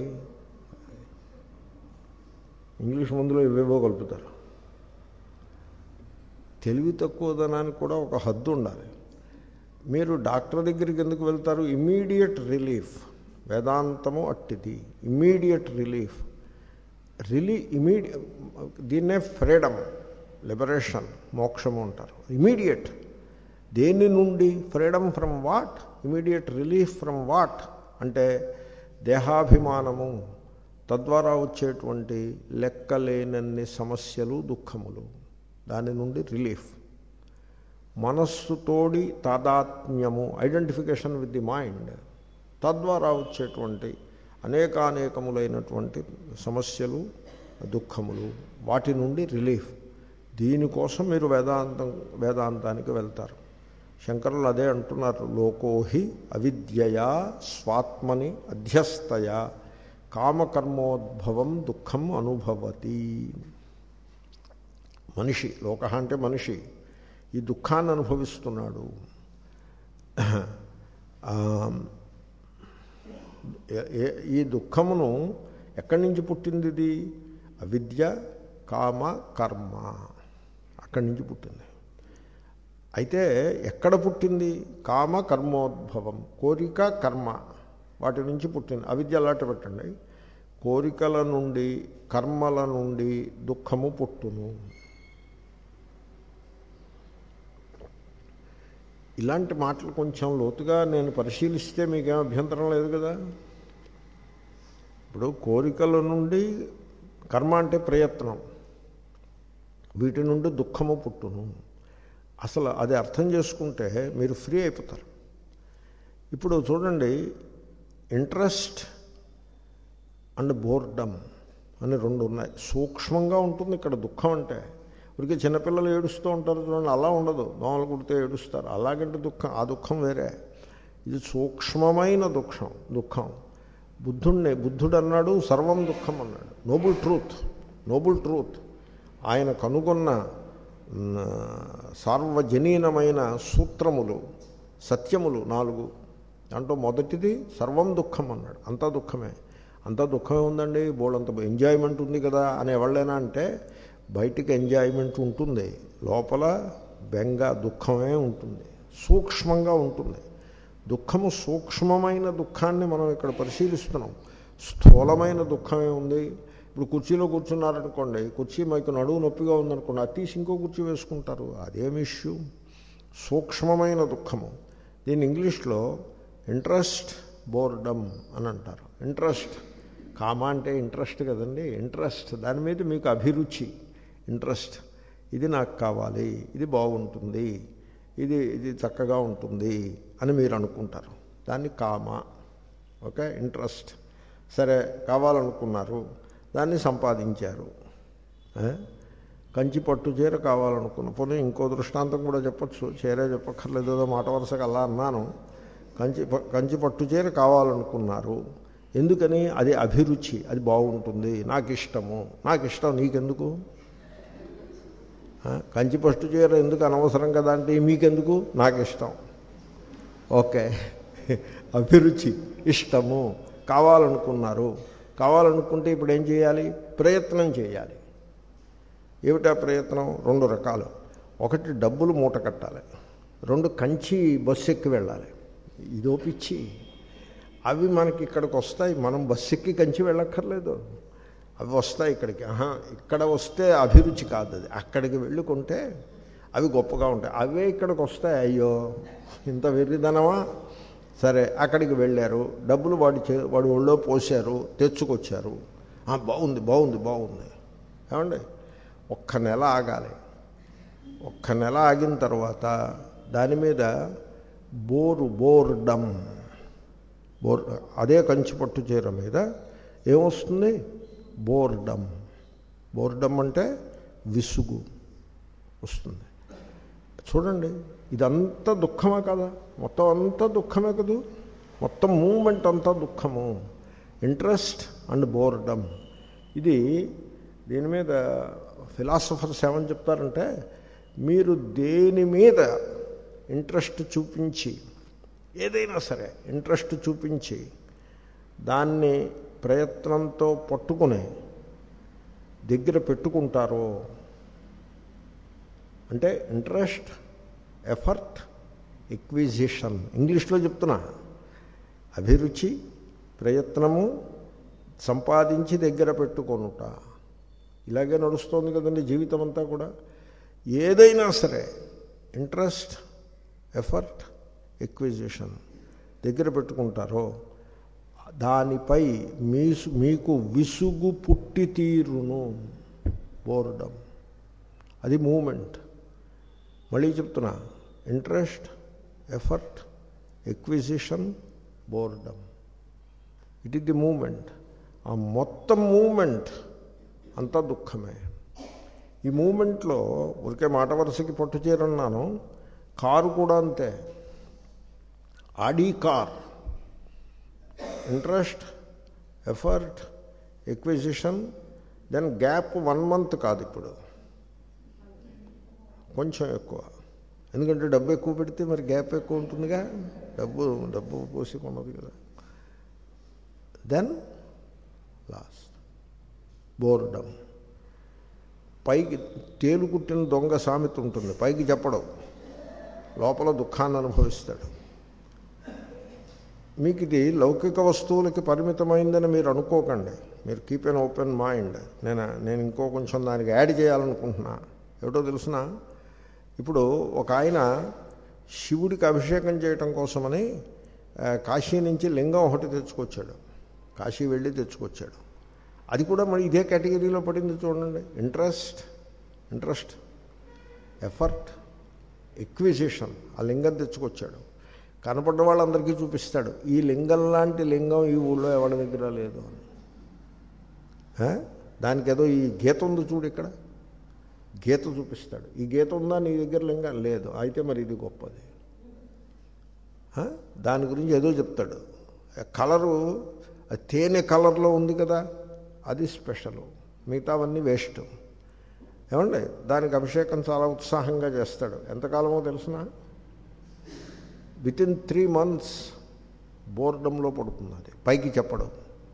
ఇంగ్లీష్ మందులో ఏవేవో కలుపుతారు. తెలివి తక్కువదనానికి కూడా ఒక హద్దు ఉండాలి. మీరు డాక్టర్ దగ్గరికి ఎందుకు వెళ్తారు? Immediate relief. వేదాంతము అట్టిది, ఇమ్మీడియట్ రిలీఫ్. రిలీ ఇమీడియ దీన్నే ఫ్రీడమ్, లిబరేషన్, మోక్షము అంటారు. ఇమీడియట్. దేని నుండి? Freedom from what? Immediate relief from what అంటే దేహాభిమానము, తద్వారా వచ్చేటువంటి లెక్కలేనన్ని సమస్యలు, దుఃఖములు, దాని నుండి రిలీఫ్. మనస్సుతోడి తాదాత్మ్యము, ఐడెంటిఫికేషన్ విత్ ది మైండ్, తద్వారా వచ్చేటువంటి అనేకానేకములైనటువంటి సమస్యలు, దుఃఖములు, వాటి నుండి రిలీఫ్. దీనికోసం మీరు వేదాంతం వేదాంతానికి వెళ్తారు. శంకరులు అదే అంటున్నారు, లోకోహి అవిద్యయా స్వాత్మని అధ్యస్తయా కామకర్మోద్భవం దుఃఖం అనుభవతి. మనిషి, లోక అంటే మనిషి, ఈ దుఃఖాన్ని అనుభవిస్తున్నాడు. ఈ దుఃఖమును ఎక్కడి నుంచి పుట్టింది? ఇది అవిద్య, కామ, కర్మ, అక్కడి నుంచి పుట్టింది. అయితే ఎక్కడ పుట్టింది? కామ కర్మోద్భవం, కోరిక, కర్మ, వాటి నుంచి పుట్టింది. అవిద్య అలాంటి పెట్టండి. కోరికల నుండి, కర్మల నుండి దుఃఖము పుట్టును. ఇలాంటి మాటలు కొంచెం లోతుగా నేను పరిశీలిస్తే మీకేం అభ్యంతరం లేదు కదా. ఇప్పుడు కోరికల నుండి, కర్మ అంటే ప్రయత్నం, వీటి నుండి దుఃఖము పుట్టును. అసలు అది అర్థం చేసుకుంటే మీరు ఫ్రీ అయిపోతారు. ఇప్పుడు చూడండి, ఇంట్రెస్ట్ అండ్ బోర్డమ్ అని రెండు ఉన్నాయి. సూక్ష్మంగా ఉంటుంది ఇక్కడ దుఃఖం అంటే. ఇప్పటికీ చిన్నపిల్లలు ఏడుస్తూ ఉంటారు చూడండి, అలా ఉండదు. దోమలు కుడితే ఏడుస్తారు, అలాగంటే దుఃఖం, ఆ దుఃఖం వేరే. ఇది సూక్ష్మమైన దుఃఖం దుఃఖం బుద్ధుడిని బుద్ధుడు అన్నాడు సర్వం దుఃఖం అన్నాడు. Noble truth, noble truth. ఆయన కనుగొన్న సార్వజనీనమైన సూత్రములు, సత్యములు నాలుగు. దాంట్లో మొదటిది సర్వం దుఃఖం అన్నాడు. అంతా దుఃఖమే. అంతా దుఃఖమే ఉందండి, బోళ్ళంత ఎంజాయ్మెంట్ ఉంది కదా అని ఎవళ్ళైనా అంటే, బయటికి ఎంజాయ్మెంట్ ఉంటుంది, లోపల బెంగ, దుఃఖమే ఉంటుంది, సూక్ష్మంగా ఉంటుంది. దుఃఖము సూక్ష్మమైన దుఃఖాన్ని మనం ఇక్కడ పరిశీలిస్తున్నాం. స్థూలమైన దుఃఖమే ఉంది. ఇప్పుడు కుర్చీలో కూర్చున్నారనుకోండి, కుర్చీ మీకు నడువు నొప్పిగా ఉందనుకోండి, అది తీసి ఇంకో కుర్చీ వేసుకుంటారు, అదేమి ఇష్యూ. సూక్ష్మమైన దుఃఖము. దీన్ని ఇంగ్లీష్లో ఇంట్రెస్ట్, బోర్డమ్ అని అంటారు. ఇంట్రెస్ట్, కామ అంటే ఇంట్రెస్ట్ కదండి, ఇంట్రెస్ట్, దాని మీద మీకు అభిరుచి, ఇంట్రెస్ట్. ఇది నాకు కావాలి, ఇది బాగుంటుంది, ఇది ఇది చక్కగా ఉంటుంది అని మీరు అనుకుంటారు, దాన్ని కామ. Okay, interest. సరే, కావాలనుకున్నారు, దాన్ని సంపాదించారు. కంచి పట్టు చీర కావాలనుకున్నా, పోనీ ఇంకో దృష్టాంతం కూడా చెప్పచ్చు, చీరే చెప్పక్కర్లేదు, మాట వరుసగా అలా అన్నాను. కంచి కంచి పట్టు చీర కావాలనుకున్నారు, ఎందుకని? అది అభిరుచి, అది బాగుంటుంది, నాకు ఇష్టము. నాకు ఇష్టం, నీకెందుకు? కంచి పట్టు చీర ఎందుకు అనవసరం కదా అంటే, మీకెందుకు? నాకు ఇష్టం. ఓకే, అభిరుచి, ఇష్టము, కావాలనుకున్నారు. కావాలనుకుంటే ఇప్పుడు ఏం చేయాలి? ప్రయత్నం చేయాలి. ఏమిటా ప్రయత్నం? రెండు రకాలు. ఒకటి డబ్బులు మూట కట్టాలి, రెండు కంచి బస్సు ఎక్కి వెళ్ళాలి. ఇదో పిచ్చి. అవి మనకి ఇక్కడికి వస్తాయి, మనం బస్సు ఎక్కి కంచి వెళ్ళక్కర్లేదు, అవి వస్తాయి ఇక్కడికి. ఆహా, ఇక్కడ వస్తే అభిరుచి కాదు అది, అక్కడికి వెళ్ళుకుంటే అవి గొప్పగా ఉంటాయి. అవే ఇక్కడికి వస్తాయి. అయ్యో ఇంత వెర్రిదనమా? సరే, అక్కడికి వెళ్ళారు, డబ్బులు వాడి చే వాడి ఒళ్ళో పోసారు, తెచ్చుకొచ్చారు. బాగుంది బాగుంది బాగుంది ఏమండి, ఒక్క నెల ఆగాలి. ఒక్క నెల ఆగిన తర్వాత దాని మీద బోరు, బోర్డమ్, బోర్, అదే కంచి పట్టు చీర మీద ఏమొస్తుంది? బోర్డమ్. బోర్డమ్ అంటే విసుగు వస్తుంది. చూడండి, ఇదంతా దుఃఖమే కదా, మొత్తం అంతా దుఃఖమే కదూ, మొత్తం మూమెంట్ అంతా దుఃఖము. Interest and boredom. ఇది దీని మీద ఫిలాసఫర్స్ ఏమని చెప్తారంటే, మీరు దేని మీద ఇంట్రెస్ట్ చూపించి, ఏదైనా సరే ఇంట్రెస్ట్ చూపించి దాన్ని ప్రయత్నంతో పట్టుకుని దగ్గర పెట్టుకుంటారో, అంటే ఇంట్రెస్ట్, ఎఫర్ట్, ఎక్విజిషన్. ఇంగ్లీష్లో చెప్తున్నా. అభిరుచి, ప్రయత్నము, సంపాదించి దగ్గర పెట్టుకొనుట. ఇలాగే నడుస్తోంది కదండి జీవితం అంతా కూడా. ఏదైనా సరే ఇంట్రెస్ట్, ఎఫర్ట్, ఎక్విజిషన్ దగ్గర పెట్టుకుంటారో దానిపై మీ మీకు విసుగు పుట్టి తీరును. బోర్డమ్, అది మూమెంట్. మళ్ళీ చెప్తున్నా, interest, effort, acquisition, boredom. It is the moment. ఆ మొత్తం మూమెంట్ అంతా దుఃఖమే. ఈ మూమెంట్లో ఊరికే మాట వరుసకి పట్టు చేరన్నాను. కారు కూడా అంతే. Audi car, interest, effort, acquisition, then gap one month కాదు, ఇప్పుడు కొంచెం ఎక్కువ. ఎందుకంటే డబ్బు ఎక్కువ పెడితే మరి గ్యాప్ ఎక్కువ ఉంటుందిగా. డబ్బు డబ్బు పోసి కొన్నది కదా. Then last boredom. పైకి తేలు కుట్టిన దొంగ సామెత ఉంటుంది, పైకి చెప్పడం, లోపల దుఃఖాన్ని అనుభవిస్తాడు. మీకు ఇది లౌకిక వస్తువులకి పరిమితమైందని మీరు అనుకోకండి. మీరు కీప్ ఎన్ ఓపెన్ మైండ్. నేను నేను ఇంకో కొంచెం దానికి యాడ్ చేయాలనుకుంటున్నా. ఏమిటో తెలుసిన, ఇప్పుడు ఒక ఆయన శివుడికి అభిషేకం చేయటం కోసమని కాశీ నుంచి లింగం ఒకటి తెచ్చుకొచ్చాడు. కాశీ వెళ్ళి తెచ్చుకొచ్చాడు. అది కూడా మరి ఇదే కేటగిరీలో పడింది చూడండి. Interest interest effort, acquisition. ఆ లింగం తెచ్చుకొచ్చాడు. కనపడ్డ వాళ్ళందరికీ చూపిస్తాడు, ఈ లింగం లాంటి లింగం ఈ ఊళ్ళో ఎవరి దగ్గర లేదు అని. దానికి ఏదో ఈ గీత ఉంది చూడు, ఇక్కడ గీత చూపిస్తాడు. ఈ గీత ఉందా నీ దగ్గర లింగం? లేదు. అయితే మరి ఇది గొప్పది. దాని గురించి ఏదో చెప్తాడు. కలరు తేనె కలర్లో ఉంది కదా, అది స్పెషలు. మిగతావన్నీ వేస్ట్. ఏమండి, దానికి అభిషేకం చాలా ఉత్సాహంగా చేస్తాడు. ఎంతకాలమో తెలిసిన విత్ ఇన్ త్రీ మంత్స్ బోర్డంలో పడుతుంది. అది పైకి చెప్పడం.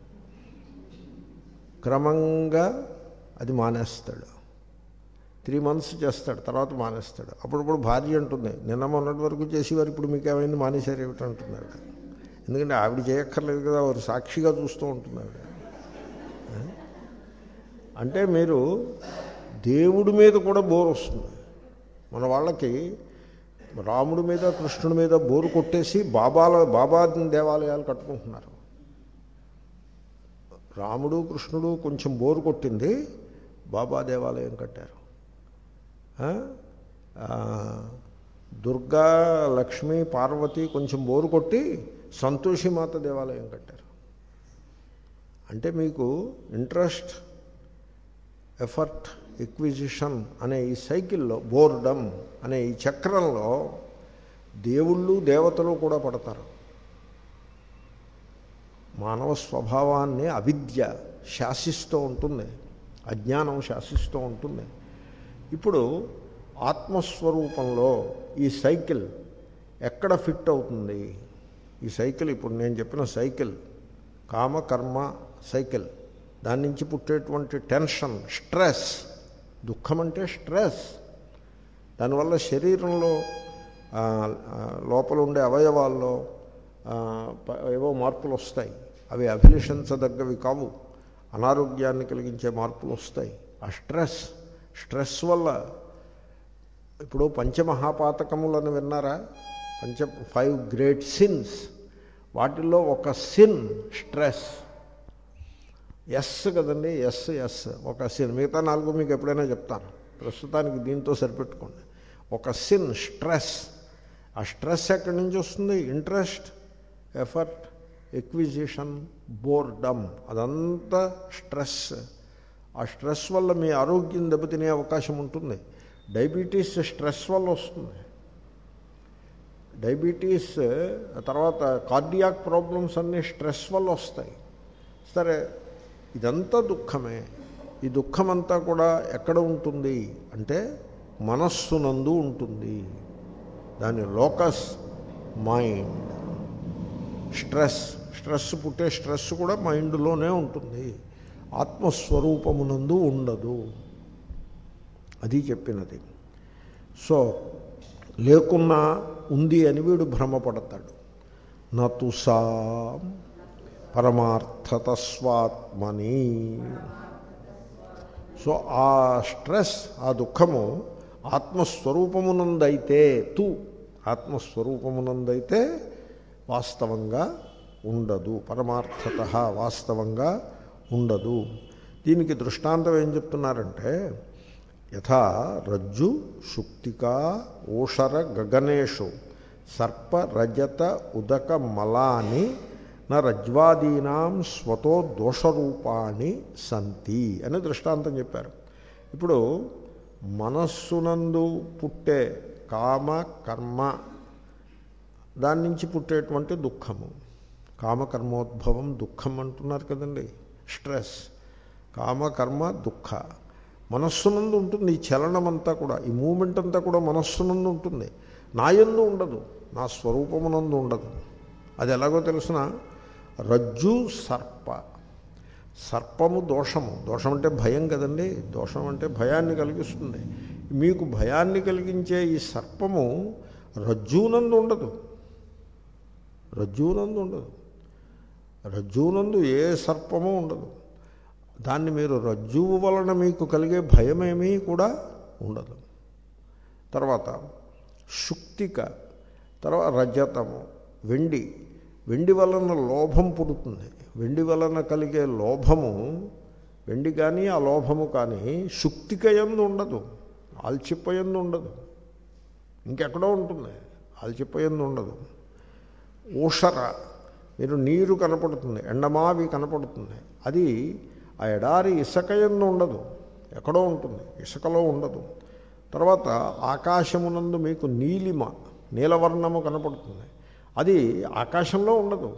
క్రమంగా అది మానేస్తాడు. త్రీ మంత్స్ చేస్తాడు, తర్వాత మానేస్తాడు. అప్పుడప్పుడు భార్య అంటుంది, నిన్న మొన్నటి వరకు చేసేవారు, ఇప్పుడు మీకు ఏమైంది, మానేశారు ఏమిటి అంటున్నాడు. ఎందుకంటే ఆవిడ చేయక్కర్లేదు కదా, వారు సాక్షిగా చూస్తూ ఉంటున్నాడు. అంటే మీరు దేవుడి మీద కూడా బోరు వస్తుంది. మన వాళ్ళకి రాముడి మీద, కృష్ణుడి మీద బోరు కొట్టేసి బాబాల బాబా దేవాలయాలు కట్టుకుంటున్నారు. రాముడు, కృష్ణుడు కొంచెం బోరు కొట్టింది, బాబా దేవాలయం కట్టారు. దుర్గా, లక్ష్మి, పార్వతి కొంచెం బోరు కొట్టి సంతోషిమాత దేవాలయం కట్టారు. అంటే మీకు ఇంట్రెస్ట్, ఎఫర్ట్, ఎక్విజిషన్ అనే ఈ సైకిల్లో, బోర్డమ్ అనే ఈ చక్రంలో దేవుళ్ళు, దేవతలు కూడా పడతారు. మానవ స్వభావాన్ని అవిద్య శాసిస్తూ ఉంటుంది, అజ్ఞానం శాసిస్తూ ఉంటుంది. ఇప్పుడు ఆత్మస్వరూపంలో ఈ సైకిల్ ఎక్కడ ఫిట్ అవుతుంది? ఈ సైకిల్, ఇప్పుడు నేను చెప్పిన సైకిల్, కామ కర్మ సైకిల్, దాని నుంచి పుట్టేటువంటి టెన్షన్, స్ట్రెస్, దుఃఖం అంటే స్ట్రెస్. దానివల్ల శరీరంలో లోపల ఉండే అవయవాల్లో ఏవో మార్పులు వస్తాయి. అవి అభిలషించదగ్గవి కావు, అనారోగ్యాన్ని కలిగించే మార్పులు వస్తాయి. ఆ స్ట్రెస్ స్ట్రెస్ వల్ల, ఇప్పుడు పంచమహాపాతకములను విన్నారా? పంచ ఫైవ్ గ్రేట్ సిన్స్. వాటిల్లో ఒక సిన్ స్ట్రెస్. ఎస్ కదండి, ఎస్ ఎస్ ఒక సిన్. మిగతా నాలుగు మీకు ఎప్పుడైనా చెప్తాను, ప్రస్తుతానికి దీంతో సరిపెట్టుకోండి. ఒక సిన్ స్ట్రెస్. ఆ స్ట్రెస్ ఎక్కడి నుంచి వస్తుంది? ఇంట్రెస్ట్, ఎఫర్ట్, ఎక్విజిషన్, బోర్డమ్, అదంతా స్ట్రెస్. ఆ స్ట్రెస్ వల్ల మీ ఆరోగ్యం దెబ్బతినే అవకాశం ఉంటుంది. డయాబెటీస్ స్ట్రెస్ వల్ల వస్తుంది. డయాబెటీస్ తర్వాత కార్డియాక్ ప్రాబ్లమ్స్ అన్నీ స్ట్రెస్ వల్ల వస్తాయి. సరే, ఇదంతా దుఃఖమే. ఈ దుఃఖమంతా కూడా ఎక్కడ ఉంటుంది అంటే మనస్సునందు ఉంటుంది. దాని లోకస్ మైండ్. స్ట్రెస్ స్ట్రెస్ పుట్టే స్ట్రెస్ కూడా మైండ్లోనే ఉంటుంది, ఆత్మస్వరూపమునందు ఉండదు. అది చెప్పినది. సో లేకున్నా ఉంది అని వీడు భ్రమపడతాడు. నతుసా పరమార్థతస్వాత్మని. సో ఆ స్ట్రెస్, ఆ దుఃఖము ఆత్మస్వరూపమునందైతే తు ఆత్మస్వరూపమునందైతే వాస్తవంగా ఉండదు, పరమార్థత వాస్తవంగా ఉండదు. దీనికి దృష్టాంతం ఏం చెప్తున్నారంటే, యథా రజ్జు శుక్తికా ఓషర గగనేషు సర్ప రజత ఉదక మలాని నా రజ్వాదీనాం స్వతో దోషరూపాణి సంతి అని దృష్టాంతం చెప్పారు. ఇప్పుడు మనస్సునందు పుట్టే కామ కర్మ, దాని నుంచి పుట్టేటువంటి దుఃఖము, కామకర్మోద్భవం దుఃఖం అంటున్నారు కదండి, స్ట్రెస్, కామకర్మ దుఃఖ మనస్సునందు ఉంటుంది. ఈ చలనం అంతా కూడా, ఈ మూమెంట్ అంతా కూడా మనస్సునందు ఉంటుంది, నాయందు ఉండదు, నా స్వరూపమునందు ఉండదు. అది ఎలాగో తెలుసిన, రజ్జు సర్ప, సర్పము దోషము, దోషం అంటే భయం కదండి, దోషం అంటే భయాన్ని కలిగిస్తుంది. మీకు భయాన్ని కలిగించే ఈ సర్పము రజ్జునందు ఉండదు, రజ్జునందు ఉండదు, రజ్జునందు ఏ సర్పము ఉండదు. దాన్ని మీరు రజ్జువు వలన మీకు కలిగే భయమేమీ కూడా ఉండదు. తర్వాత శుక్తిక, తర్వాత రజతము వెండి, వెండి వలన లోభం పుడుతుంది. వెండి వలన కలిగే లోభము, వెండి కానీ ఆ లోభము కానీ శుక్తికయందు ఉండదు, ఆల్చిప్పయందు ఉండదు, ఇంకెక్కడో ఉంటుంది, ఆల్చిప్పయందు ఉండదు. ఊషర, మీరు నీరు కనపడుతుంది, ఎండమావి కనపడుతుంది, అది ఆ ఎడారి ఇసుకయందు ఉండదు, ఎక్కడో ఉంటుంది, ఇసుకలో ఉండదు. తర్వాత ఆకాశమునందు మీకు నీలిమ, నీలవర్ణము కనపడుతుంది, అది ఆకాశంలో ఉండదు,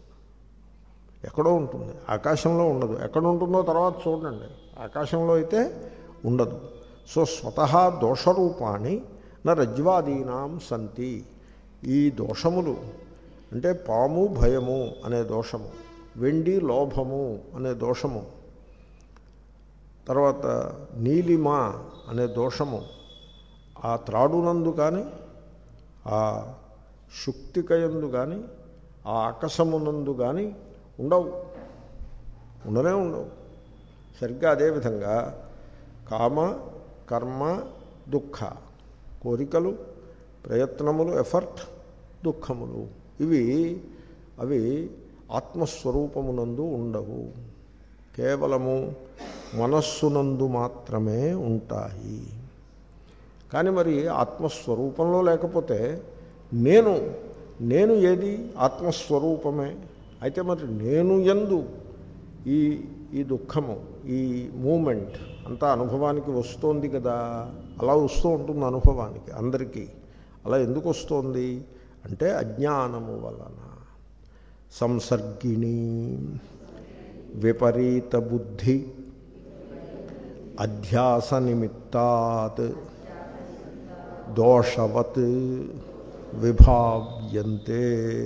ఎక్కడో ఉంటుంది, ఆకాశంలో ఉండదు. ఎక్కడ ఉంటుందో తర్వాత చూడండి, ఆకాశంలో అయితే ఉండదు. సో స్వతహా దోషరూపాణి న రజ్వాదీనాం సంతి. ఈ దోషములు అంటే పాము భయము అనే దోషము, వెండి లోభము అనే దోషము, తర్వాత నీలిమ అనే దోషము ఆ త్రాడునందు కానీ ఆ శుక్తికయందు కానీ ఆ ఆకాశమునందు కానీ ఉండవు, ఉండనే ఉండవు. సరిగ్గా అదేవిధంగా కామ కర్మ దుఃఖ, కోరికలు ప్రయత్నములు ఎఫర్ట్ దుఃఖములు, ఇవి అవి ఆత్మస్వరూపమునందు ఉండవు, కేవలము మనస్సునందు మాత్రమే ఉంటాయి. కానీ మరి ఆత్మస్వరూపంలో లేకపోతే నేను నేను ఏది ఆత్మస్వరూపమే. అయితే మరి నేను యందు ఈ ఈ దుఃఖము, ఈ మూమెంట్ అంతా అనుభవానికి వస్తోంది కదా, అలా వస్తూ ఉంటుంది అనుభవానికి అందరికీ. అలా ఎందుకు వస్తోంది అంటే అజ్ఞానము వలన. సంసర్గిణి విపరీత బుద్ధి అధ్యాస నిమిత్తాత్ దోషవత్ విభావ్యంతే.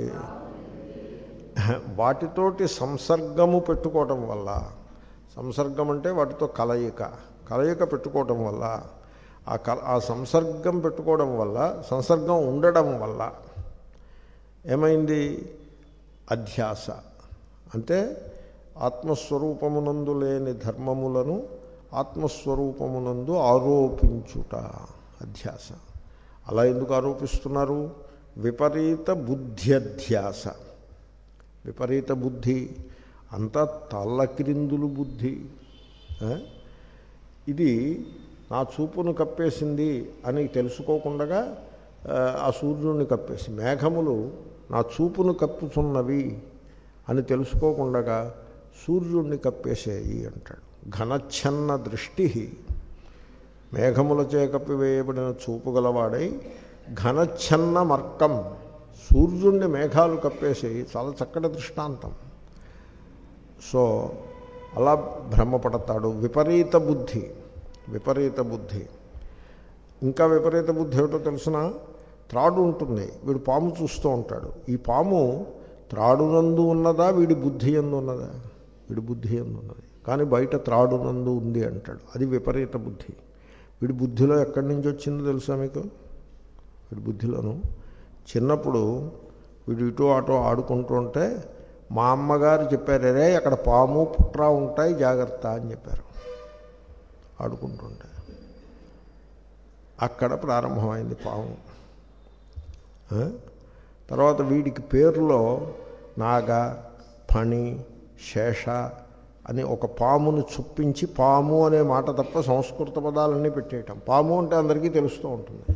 వాటితోటి సంసర్గము పెట్టుకోవటం వల్ల, సంసర్గం అంటే వాటితో కలయిక, కలయిక పెట్టుకోవటం వల్ల, ఆ కల ఆ సంసర్గం పెట్టుకోవడం వల్ల, సంసర్గం ఉండడం వల్ల ఏమైంది, అధ్యాస అంటే ఆత్మస్వరూపమునందు లేని ధర్మములను ఆత్మస్వరూపమునందు ఆరోపించుట అధ్యాస. అలా ఎందుకు ఆరోపిస్తున్నారు, విపరీత బుద్ధ్యధ్యాస. విపరీత బుద్ధి అంతా తల్లక్రిందులు బుద్ధి. ఇది నా చూపును కప్పేసింది అని తెలుసుకోకుండా ఆ సూర్యుడిని కప్పేసి, మేఘములు నా చూపును కప్పుతున్నవి అని తెలుసుకోకుండా సూర్యుడిని కప్పేసేయి అంటాడు. ఘనచ్ఛన్న దృష్టి, మేఘములచే కప్పివేయబడిన చూపు గలవాడై ఘనచ్ఛన్న మర్కం, సూర్యుడిని మేఘాలు కప్పేసేయి. చాలా చక్కటి దృష్టాంతం. సో అలా భ్రమపడతాడు. విపరీత బుద్ధి, విపరీత బుద్ధి. ఇంకా విపరీత బుద్ధి ఏమిటో తెలుసిన, త్రాడు ఉంటుంది, వీడు పాము చూస్తూ ఉంటాడు. ఈ పాము త్రాడునందు ఉన్నదా, వీడి బుద్ధి యందు ఉన్నదా, వీడి బుద్ధి యందు ఉన్నది, కానీ బయట త్రాడునందు ఉంది అంటాడు. అది విపరీత బుద్ధి. వీడి బుద్ధిలో ఎక్కడి నుంచి వచ్చిందో తెలుసా మీకు? వీడి బుద్ధిలోను చిన్నప్పుడు వీడు ఇటు అటో ఆడుకుంటూ ఉంటే మా అమ్మగారు చెప్పారు, రే అక్కడ పాము పుట్ర ఉంటాయి జాగ్రత్త అని చెప్పారు. ఆడుకుంటుంటే అక్కడ ప్రారంభమైంది పాము. తర్వాత వీడికి పేరులో నాగ, ఫణి, శేష అని ఒక పామును చొప్పించి పాము అనే మాట తప్ప సంస్కృత పదాలన్నీ పెట్టేయటం. పాము అంటే అందరికీ తెలుస్తూ ఉంటుంది.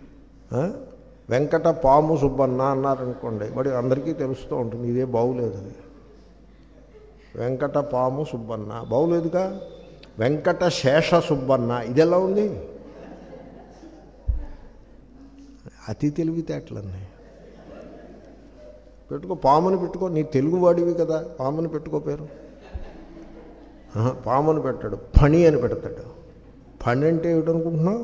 వెంకట పాము సుబ్బన్న అన్నారనుకోండి, వాడి అందరికీ తెలుస్తూ ఉంటుంది ఇదే బాగులేదు అది. వెంకట పాము సుబ్బన్న బాగులేదుగా. వెంకట శేష సుబ్బన్న ఇది ఎలా ఉంది? అతి తెలివితేటలన్నీ. పెట్టుకో, పాముని పెట్టుకో, నీ తెలుగువాడివి కదా, పాముని పెట్టుకో పేరు. పాముని పెట్టాడు, ఫణి అని పెడతాడు. ఫణి అంటే ఏమిటనుకుంటున్నావు?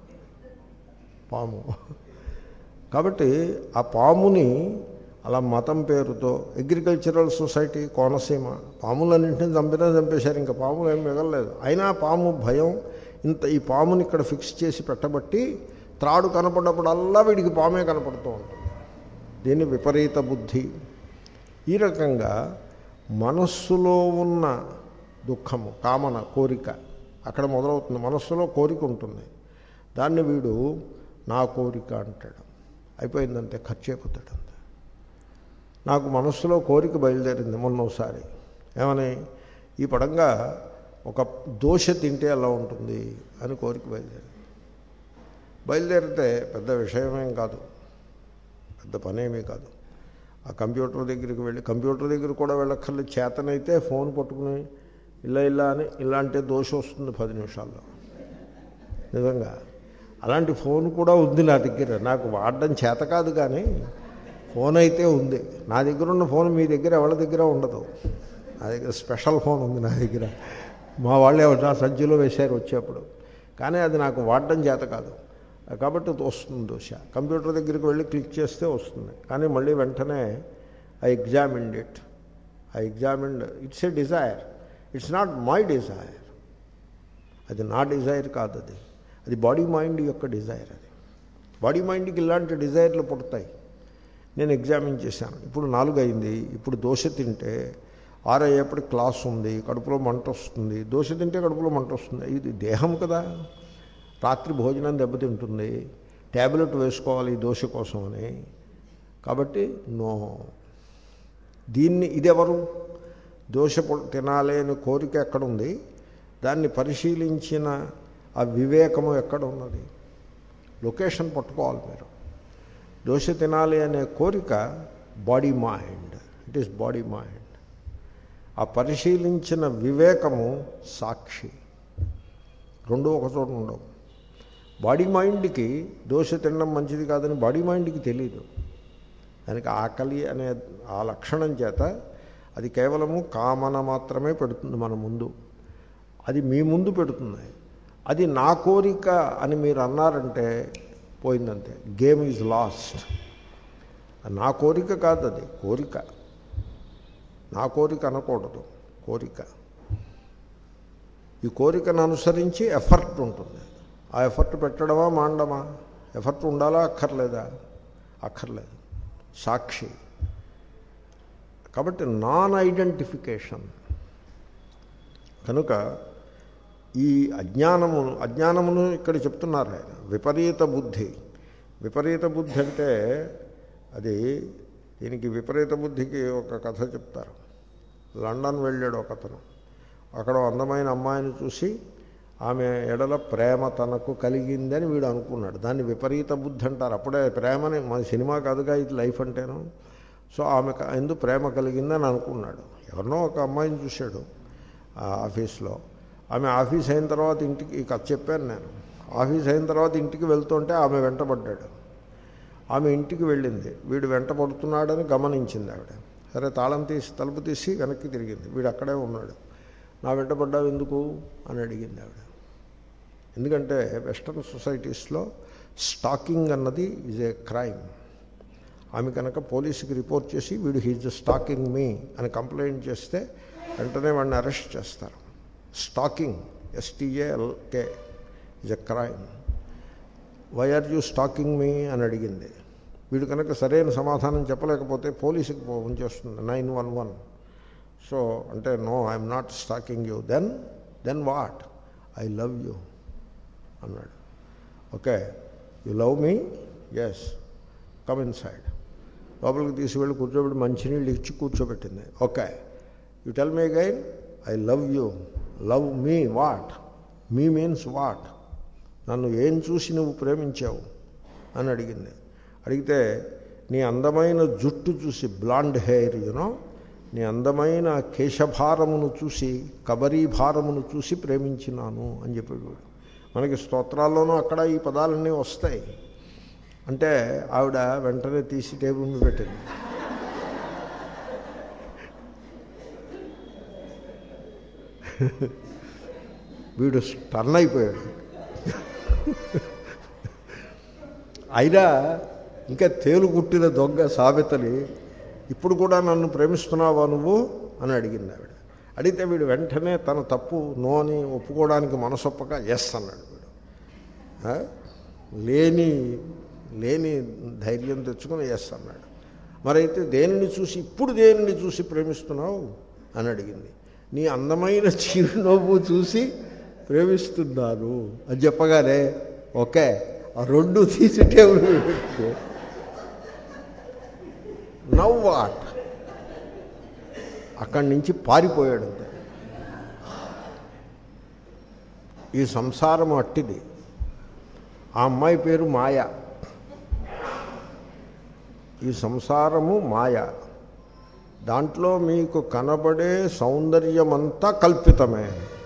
పాము. కాబట్టి ఆ పాముని అలా మతం పేరుతో అగ్రికల్చరల్ సొసైటీ కోనసీమ పాములన్నింటినీ చంపినా చంపేశారు, ఇంకా పాములు ఏం మిగలలేదు. అయినా పాము భయం, ఇంత ఈ పాముని ఇక్కడ ఫిక్స్ చేసి పెట్టబట్టి త్రాడు కనపడ్డప్పుడల్లా వీడికి పామే కనపడుతూ ఉంటుంది. దీన్ని విపరీత బుద్ధి. ఈ రకంగా మనస్సులో ఉన్న దుఃఖము, కామన, కోరిక అక్కడ మొదలవుతుంది. మనస్సులో కోరిక ఉంటుంది, దాన్ని వీడు నా కోరిక అంటాడు. అయిపోయిందంటే ఖర్చు అయిపోతాడు. అంతే. నాకు మనస్సులో కోరిక బయలుదేరింది మొన్నోసారి. ఏమని? ఈ పడంగా ఒక దోశ తింటే ఎలా ఉంటుంది అని కోరిక బయలుదేరింది. బయలుదేరితే పెద్ద విషయమేం కాదు, పెద్ద పనేమీ కాదు. ఆ కంప్యూటర్ దగ్గరికి వెళ్ళి, కంప్యూటర్ దగ్గర కూడా వెళ్ళక్కర్లేదు, చేతనైతే ఫోన్ పట్టుకుని ఇలా ఇలా అని ఇలాంటి దోశ వస్తుంది పది నిమిషాల్లో. నిజంగా అలాంటి ఫోన్ కూడా ఉంది నా దగ్గర. నాకు వాడడం చేత కాదు, కానీ ఫోన్ అయితే ఉంది. నా దగ్గర ఉన్న ఫోన్ మీ దగ్గర ఎవరి దగ్గర ఉండదు. నా దగ్గర స్పెషల్ ఫోన్ ఉంది నా దగ్గర. మా వాళ్ళే నా సంచిలో వేశారు వచ్చేప్పుడు. కానీ అది నాకు వాడడం చేత కాదు, కాబట్టి వస్తుంది దోశ. కంప్యూటర్ దగ్గరికి వెళ్ళి క్లిక్ చేస్తే వస్తుంది. కానీ మళ్ళీ వెంటనే I examined it I examined it's a desire, it's not my desire. అది నా డిజైర్ కాదు, అది అది బాడీ మైండ్ యొక్క డిజైర్. అది బాడీ మైండ్కి ఇలాంటి డిజైర్లు పుడతాయి. నేను ఎగ్జామిన్ చేశాను. ఇప్పుడు నాలుగు అయింది. ఇప్పుడు దోశ తింటే ఆరు అయ్యేప్పటి క్లాస్ ఉంది, కడుపులో మంట వస్తుంది. దోశ తింటే కడుపులో మంట వస్తుంది. ఇది దేహం కదా, రాత్రి భోజనం దెబ్బతింటుంది, ట్యాబ్లెట్ వేసుకోవాలి ఈ దోశ కోసం అని. కాబట్టి నో. దీన్ని ఇదెవరు? దోశ తినాలి అని కోరిక ఎక్కడుంది? దాన్ని పరిశీలించిన ఆ వివేకము ఎక్కడ ఉన్నది? లొకేషన్ పట్టుకోవాలి మీరు. దోశ తినాలి అనే కోరిక body mind, it is body mind. ఆ పరిశీలించిన వివేకము సాక్షి. రెండు ఒక చోట ఉండవు. బాడీ మైండ్కి దోశ తినడం మంచిది కాదని బాడీ మైండ్కి తెలియదు. దానికి ఆకలి అనే ఆ లక్షణం చేత అది కేవలము కామన మాత్రమే పెడుతుంది మన ముందు. అది మీ ముందు పెడుతుంది. అది నా కోరిక అని మీరు అన్నారంటే పోయిందంతే, గేమ్ ఈజ్ లాస్ట్. నా కోరిక కాదు, అది కోరిక. నా కోరిక అనకూడదు, కోరిక. ఈ కోరికను అనుసరించి ఎఫర్ట్ ఉంటుంది. ఆ ఎఫర్ట్ పెట్టడమా మాండమా? ఎఫర్ట్ ఉండాలా అక్కర్లేదా? అక్కర్లేదు. సాక్షి. కాబట్టి నాన్ ఐడెంటిఫికేషన్. కనుక ఈ అజ్ఞానమును అజ్ఞానమును ఇక్కడ చెప్తున్నారు ఆయన. విపరీత బుద్ధి. విపరీత బుద్ధి అంటే అది, దీనికి విపరీత బుద్ధికి ఒక కథ చెప్తారు. లండన్ వెళ్ళాడు ఒక అతను. అక్కడ అందమైన అమ్మాయిని చూసి ఆమె ఎడల ప్రేమ తనకు కలిగిందని వీడు అనుకున్నాడు. దాన్ని విపరీత బుద్ధి అంటారు. అప్పుడే ప్రేమని, మన సినిమా కాదుగా ఇది లైఫ్ అంటేను. సో ఆమె ఎందుకు ప్రేమ కలిగిందని అనుకున్నాడు. ఎవరినో ఒక అమ్మాయిని చూశాడు ఆఫీస్లో. ఆమె ఆఫీస్ అయిన తర్వాత ఇంటికి, ఈ కథ చెప్పాను నేను, ఆఫీస్ అయిన తర్వాత ఇంటికి వెళ్తుంటే ఆమె వెంటబడ్డాడు. ఆమె ఇంటికి వెళ్ళింది, వీడు వెంటబడుతున్నాడని గమనించింది ఆవిడ. సరే తాళం తీసి తలుపు తీసి వెనక్కి తిరిగింది. వీడు అక్కడే ఉన్నాడు. నా వెంటబడ్డావు ఎందుకు అని అడిగింది ఆవిడ. ఎందుకంటే వెస్టర్న్ సొసైటీస్లో స్టాకింగ్ అన్నది ఈజ్ ఏ క్రైమ్. ఆమె కనుక పోలీసుకి రిపోర్ట్ చేసి వీడు హీజ్ స్టాకింగ్ మీ అని కంప్లైంట్ చేస్తే వెంటనే వాడిని అరెస్ట్ చేస్తారు. Stalking, S T A L K, is a crime. Why are you stalking me అని అడిగింది. వీడు కనుక సరైన సమాధానం చెప్పలేకపోతే పోలీసుకి ఫోన్ చేస్తుంది, నైన్ వన్ వన్. సో అంటే no I'm not stalking you. Then then what? I love you అన్నాడు. Okay, you love me? Yes, come inside. లోపలికి తీసుకువెళ్ళి కూర్చోబెట్టి మంచినీళ్ళు ఇచ్చి కూర్చోబెట్టింది. Okay, you tell me again. I love you. Love me what? Me means what? నన్ను ఏం చూసి నువ్వు ప్రేమించావు అని అడిగింది. అడిగితే నీ అందమైన జుట్టు చూసి, బ్లాండ్ హెయిర్ యూనో, నీ అందమైన కేశభారమును చూసి, కబరీభారమును చూసి ప్రేమించినాను అని చెప్పాడు. మనకి స్తోత్రాల్లోనూ అక్కడ ఈ పదాలన్నీ వస్తాయి. అంటే ఆవిడ వెంటనే తీసి టేబుల్ మీద పెట్టింది. వీడు టర్న్ అయిపోయాడు. అయినా ఇంకా తేలుగుట్టిన దొంగ సామెతని, ఇప్పుడు కూడా నన్ను ప్రేమిస్తున్నావా నువ్వు అని అడిగింది ఆవిడ. అడిగితే వీడు వెంటనే తన తప్పు నో అని ఒప్పుకోవడానికి మనసొప్పక ఎస్ అన్నాడు. వీడు లేని లేని ధైర్యం తెచ్చుకుని ఎస్ అన్నాడు. మరైతే దేనిని చూసి, ఇప్పుడు దేనిని చూసి ప్రేమిస్తున్నావు అని అడిగింది. నీ అందమైన చిరునవ్వు చూసి ప్రేమిస్తున్నాను అని చెప్పగానే ఓకే, ఆ రెండు తీసి టేబుల్ పెట్టి నవ్ వాట్? అక్కడి నుంచి పారిపోయాడు. ఈ సంసారం అట్టిది. ఆ అమ్మాయి పేరు మాయ. ఈ సంసారము మాయ. దాంట్లో మీకు కనబడే సౌందర్యమంతా కల్పితమే.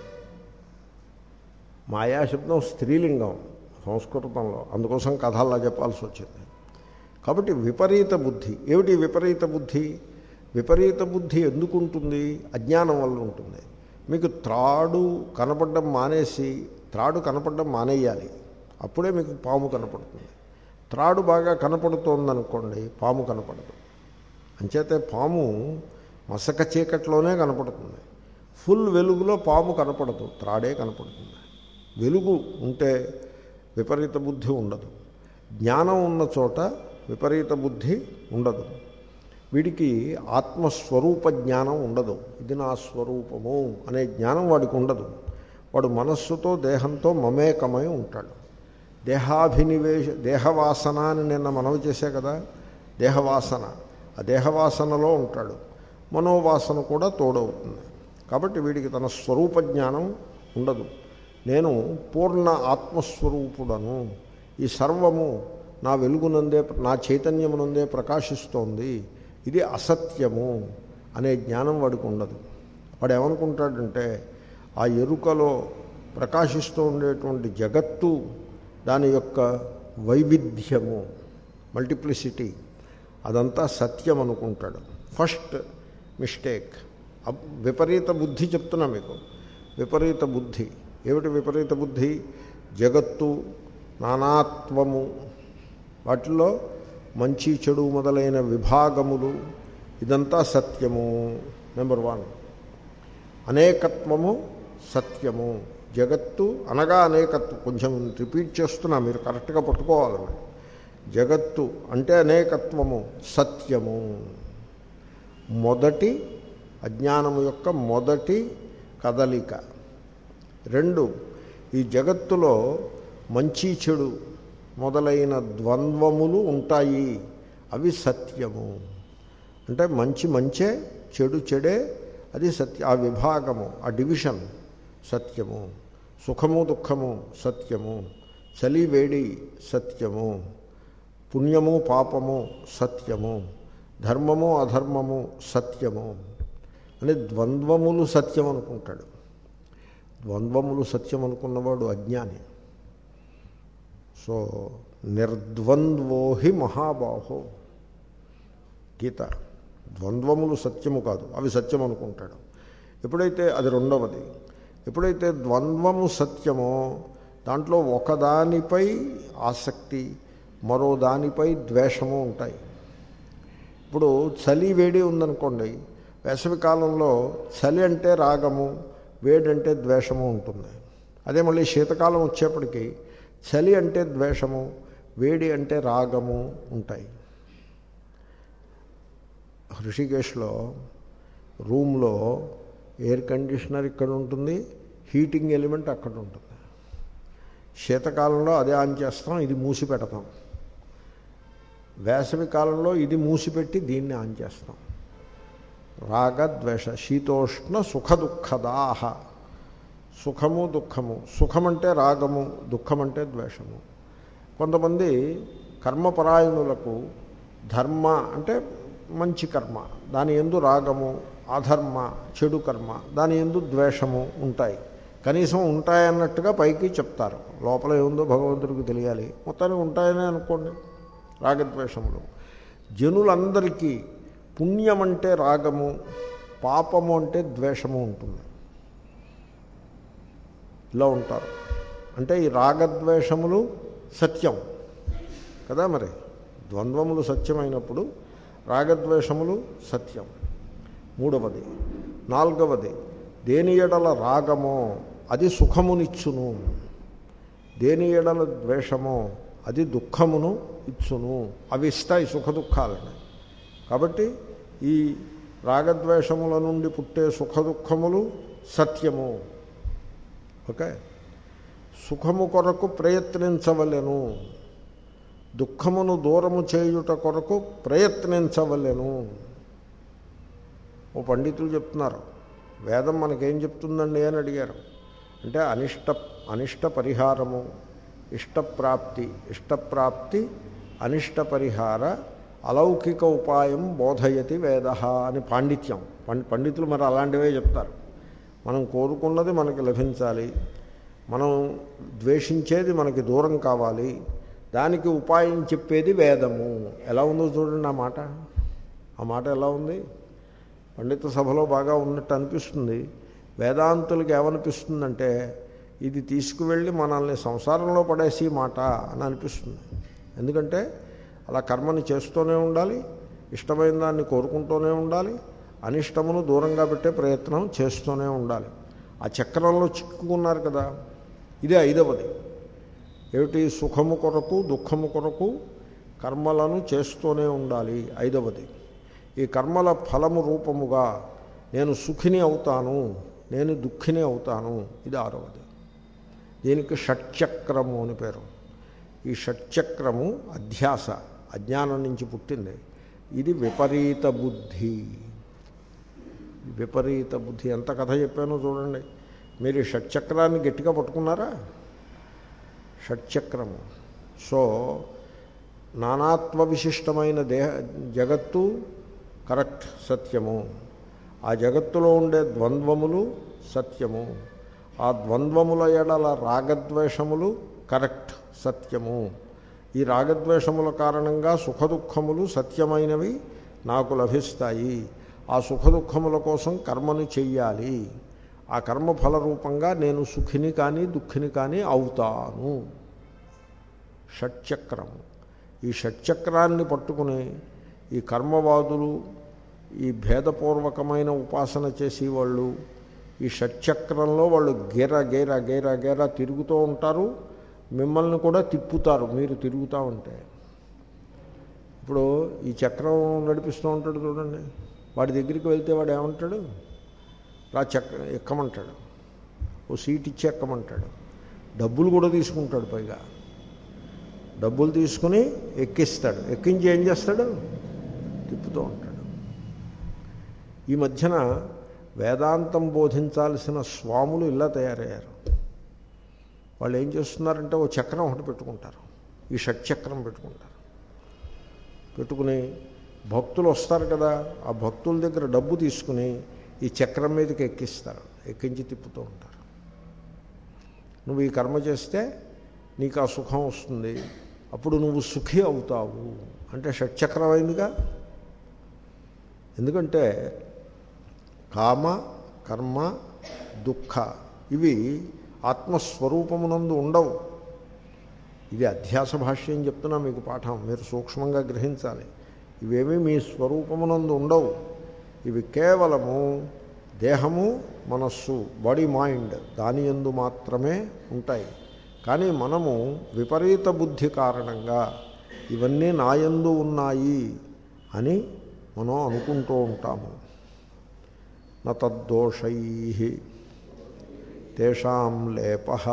మాయా శబ్దం స్త్రీలింగం సంస్కృతంలో, అందుకోసం కథ అలా చెప్పాల్సి వచ్చింది. కాబట్టి విపరీత బుద్ధి. ఏమిటి విపరీత బుద్ధి? విపరీత బుద్ధి ఎందుకు ఉంటుంది? అజ్ఞానం వల్ల ఉంటుంది. మీకు త్రాడు కనపడడం మానేసి, త్రాడు కనపడడం మానేయాలి, అప్పుడే మీకు పాము కనపడుతుంది. త్రాడు బాగా కనపడుతోందనుకోండి, పాము కనపడదు. అంచేతే పాము మసక చీకట్లోనే కనపడుతుంది. ఫుల్ వెలుగులో పాము కనపడదు, త్రాడే కనపడుతుంది. వెలుగు ఉంటే విపరీత బుద్ధి ఉండదు. జ్ఞానం ఉన్న చోట విపరీత బుద్ధి ఉండదు. వీడికి ఆత్మస్వరూప జ్ఞానం ఉండదు. ఇది నా స్వరూపము అనే జ్ఞానం వాడికి ఉండదు. వాడు మనస్సుతో దేహంతో మమేకమై ఉంటాడు. దేహాభినివేశ, దేహవాసన అని నిన్న మనవి చేశా కదా, దేహవాసన, ఆ దేహవాసనలో ఉంటాడు. మనోవాసన కూడా తోడవుతుంది. కాబట్టి వీడికి తన స్వరూప జ్ఞానం ఉండదు. నేను పూర్ణ ఆత్మస్వరూపుడను, ఈ సర్వము నా వెలుగునందే, నా చైతన్యమునందే ప్రకాశిస్తోంది, ఇది అసత్యము అనే జ్ఞానం వాడికి ఉండదు. వాడు ఏమనుకుంటాడంటే ఆ ఎరుకలో ప్రకాశిస్తూ ఉండేటువంటి జగత్తు, దాని యొక్క వైవిధ్యము, మల్టిప్లిసిటీ, అదంతా సత్యం అనుకుంటాడు. First mistake. విపరీత బుద్ధి చెప్తున్నా మీకు. విపరీత బుద్ధి ఏమిటి? విపరీత బుద్ధి జగత్తు, నానాత్వము, వాటిలో మంచి చెడు మొదలైన విభాగములు, ఇదంతా సత్యము. Number one. అనేకత్వము సత్యము. జగత్తు అనగా అనేకత్వం. కొంచెం రిపీట్ చేస్తున్నా, మీరు కరెక్ట్గా పట్టుకోవాలని. జగత్తు అంటే అనేకత్వము సత్యము. మొదటి అజ్ఞానము యొక్క మొదటి కదలిక. రెండు, ఈ జగత్తులో మంచి చెడు మొదలైన ద్వంద్వములు ఉంటాయి, అవి సత్యము. అంటే మంచి మంచే, చెడు చెడే, అది సత్య. ఆ విభాగము, ఆ డివిజన్ సత్యము. సుఖము దుఃఖము సత్యము. చలి వేడి సత్యము. పుణ్యము పాపము సత్యము. ధర్మము అధర్మము సత్యము అని ద్వంద్వములు సత్యం అనుకుంటాడు. ద్వంద్వములు సత్యం అనుకున్నవాడు అజ్ఞాని. సో నిర్ద్వంద్వో హి మహాబాహో గీత. ద్వంద్వములు సత్యము కాదు, అవి సత్యం అనుకుంటాడు. ఎప్పుడైతే అది రెండవది. ఎప్పుడైతే ద్వంద్వము సత్యమో దాంట్లో ఒకదానిపై ఆసక్తి, మరో దానిపై ద్వేషము ఉంటాయి. ఇప్పుడు చలి వేడి ఉందనుకోండి, వేసవి కాలంలో చలి అంటే రాగము, వేడంటే ద్వేషము ఉంటుంది. అదే మళ్ళీ శీతకాలం వచ్చేప్పటికి చలి అంటే ద్వేషము, వేడి అంటే రాగము ఉంటాయి. హృషికేశ్లో రూమ్లో ఎయిర్ కండిషనర్ ఇక్కడ ఉంటుంది, హీటింగ్ ఎలిమెంట్ అక్కడ ఉంటుంది. శీతకాలంలో అదే ఆన్ చేస్తాం, ఇది మూసి పెడతాం. వేసవి కాలంలో ఇది మూసిపెట్టి దీన్ని ఆన్ చేస్తాం. రాగద్వేష శీతోష్ణ సుఖ దుఃఖదాహ. సుఖము దుఃఖము, సుఖమంటే రాగము, దుఃఖమంటే ద్వేషము. కొంతమంది కర్మపరాయణులకు ధర్మ అంటే మంచి కర్మ, దాని యందు రాగము, అధర్మ చెడు కర్మ దాని యందు ద్వేషము ఉంటాయి. కనీసం ఉంటాయన్నట్టుగా పైకి చెప్తారు, లోపల ఏముందో భగవంతుడికి తెలియాలి. మొత్తానికి ఉంటాయనే అనుకోండి రాగద్వేషములు. జనులందరికీ పుణ్యం అంటే రాగము, పాపము అంటే ద్వేషము ఉంటుంది. ఇలా ఉంటారు. అంటే ఈ రాగద్వేషములు సత్యం కదా, మరి ద్వంద్వములు సత్యమైనప్పుడు రాగద్వేషములు సత్యం. మూడవది. నాలుగవది, దేని ఎడల రాగమో అది సుఖమునిచ్చును, దేని ఎడల ద్వేషమో అది దుఃఖమును ఇచ్చును. అవి ఇస్తాయి సుఖ దుఃఖాలని. కాబట్టి ఈ రాగద్వేషముల నుండి పుట్టే సుఖ దుఃఖములు సత్యము. ఓకే. సుఖము కొరకు ప్రయత్నించవలెను, దుఃఖమును దూరము చేయుట కొరకు ప్రయత్నించవలెను. ఓ పండితులు చెప్తున్నారు, వేదం మనకేం చెప్తుందండి అని అడిగారు. అంటే అనిష్ట అనిష్ట పరిహారము, ఇష్టప్రాప్తి, ఇష్టప్రాప్తి అనిష్ట పరిహార అలౌకిక ఉపాయం బోధయతి వేద అని పాండిత్యం. పండితులు మరి అలాంటివే చెప్తారు. మనం కోరుకున్నది మనకి లభించాలి, మనం ద్వేషించేది మనకి దూరం కావాలి, దానికి ఉపాయం చెప్పేది వేదము. ఎలా ఉందో చూడండి ఆ మాట. ఆ మాట ఎలా ఉంది? పండిత సభలో బాగా ఉన్నట్టు అనిపిస్తుంది. వేదాంతులకి ఏమనిపిస్తుందంటే ఇది తీసుకువెళ్ళి మనల్ని సంసారంలో పడేసి మాట అని అనిపిస్తుంది. ఎందుకంటే అలా కర్మని చేస్తూనే ఉండాలి, ఇష్టమైన దాన్ని కోరుకుంటూనే ఉండాలి, అనిష్టమును దూరంగా పెట్టే ప్రయత్నం చేస్తూనే ఉండాలి. ఆ చక్రంలో చిక్కుకున్నారు కదా. ఇదే ఐదవది. ఏమిటి? సుఖము కొరకు దుఃఖము కొరకు కర్మలను చేస్తూనే ఉండాలి. ఐదవది. ఈ కర్మల ఫలము రూపముగా నేను సుఖిని అవుతాను, నేను దుఃఖిని అవుతాను. ఇది ఆరవది. దీనికి షట్చక్రము అని పేరు. ఈ షట్చక్రము అధ్యాస, అజ్ఞానం నుంచి పుట్టింది. ఇది విపరీత బుద్ధి. విపరీత బుద్ధి ఎంత కథ చెప్పానో చూడండి. మీరు ఈ షట్చక్రాన్ని గట్టిగా పట్టుకున్నారా? షట్చక్రము. సో నానాత్వ విశిష్టమైన దేహ జగత్తు కరెక్ట్, సత్యము. ఆ జగత్తులో ఉండే ద్వంద్వములు సత్యము. ఆ ద్వంద్వముల ఎడల రాగద్వేషములు కరెక్ట్, సత్యము. ఈ రాగద్వేషముల కారణంగా సుఖదుఖములు సత్యమైనవి నాకు లభిస్తాయి. ఆ సుఖదుఖముల కోసం కర్మను చెయ్యాలి. ఆ కర్మఫల రూపంగా నేను సుఖిని కానీ దుఃఖిని కానీ అవుతాను. షట్చక్రము. ఈ షట్చక్రాన్ని పట్టుకుని ఈ కర్మవాదులు, ఈ భేదపూర్వకమైన ఉపాసన చేసేవాళ్ళు ఈ షట్చక్రంలో వాళ్ళు గేర గేర గేర గేర తిరుగుతూ ఉంటారు. మిమ్మల్ని కూడా తిప్పుతారు మీరు తిరుగుతూ ఉంటే. ఇప్పుడు ఈ చక్రం నడిపిస్తూ ఉంటాడు చూడండి, వాడి దగ్గరికి వెళ్తే వాడు ఏమంటాడు? రా చక్ర ఎక్కమంటాడు, ఓ సీట్ ఇచ్చి ఎక్కమంటాడు. డబ్బులు కూడా తీసుకుంటాడు. పైగా డబ్బులు తీసుకుని ఎక్కిస్తాడు. ఎక్కించి ఏం చేస్తాడు? తిప్పుతూ ఉంటాడు. ఈ మధ్యన వేదాంతం బోధించాల్సిన స్వాములు ఇలా తయారయ్యారు. వాళ్ళు ఏం చేస్తున్నారంటే ఓ చక్రం ఒకటి పెట్టుకుంటారు, ఈ షట్చక్రం పెట్టుకుంటారు. పెట్టుకుని భక్తులు వస్తారు కదా, ఆ భక్తుల దగ్గర డబ్బు తీసుకుని ఈ చక్రం మీదకి ఎక్కిస్తారు, ఎక్కించి తిప్పుతూ ఉంటారు. నువ్వు ఈ కర్మ చేస్తే నీకు ఆ సుఖం వస్తుంది, అప్పుడు నువ్వు సుఖి అవుతావు అంటే షట్చక్రం అయిందిగా. ఎందుకంటే కామ, కర్మ, దుఃఖ ఇవి ఆత్మస్వరూపమునందు ఉండవు. ఇది అధ్యాస భాష్యం చెప్తున్నా మీకు పాఠం, మీరు సూక్ష్మంగా గ్రహించాలి. ఇవేమీ మీ స్వరూపమునందు ఉండవు. ఇవి కేవలము దేహము, మనస్సు, బాడీ మైండ్ దాని యందు మాత్రమే ఉంటాయి. కానీ మనము విపరీత బుద్ధి కారణంగా ఇవన్నీ నాయందు ఉన్నాయి అని మనం అనుకుంటూ ఉంటాము. నతద్దోషై తేషాం లేపః,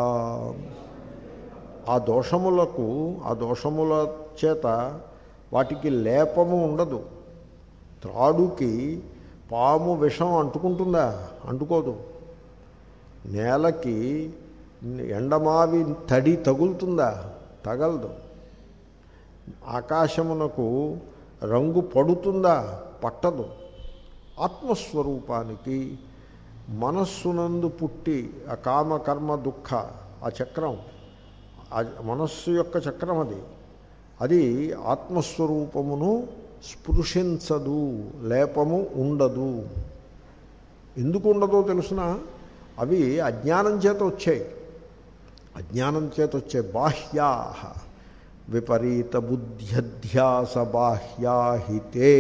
ఆ దోషములకు ఆ దోషముల చేత వాటికి లేపము ఉండదు. త్రాడుకి పాము విషం అంటుకుంటుందా? అంటుకోదు. నేలకి ఎండమావి తడి తగులుతుందా? తగలదు. ఆకాశమునకు రంగు పడుతుందా? పట్టదు. ఆత్మస్వరూపానికి మనస్సునందు పుట్టి ఆ కామ కర్మ దుఃఖ ఆ చక్రం, ఆ మనస్సు యొక్క చక్రం అది అది ఆత్మస్వరూపమును స్పృశించదు, లేపము ఉండదు. ఎందుకు ఉండదో తెలుసిన? అవి అజ్ఞానం చేత వచ్చాయి. అజ్ఞానం చేత వచ్చే బాహ్యా విపరీత బుద్ధ్యధ్యాస బాహ్యాహితే.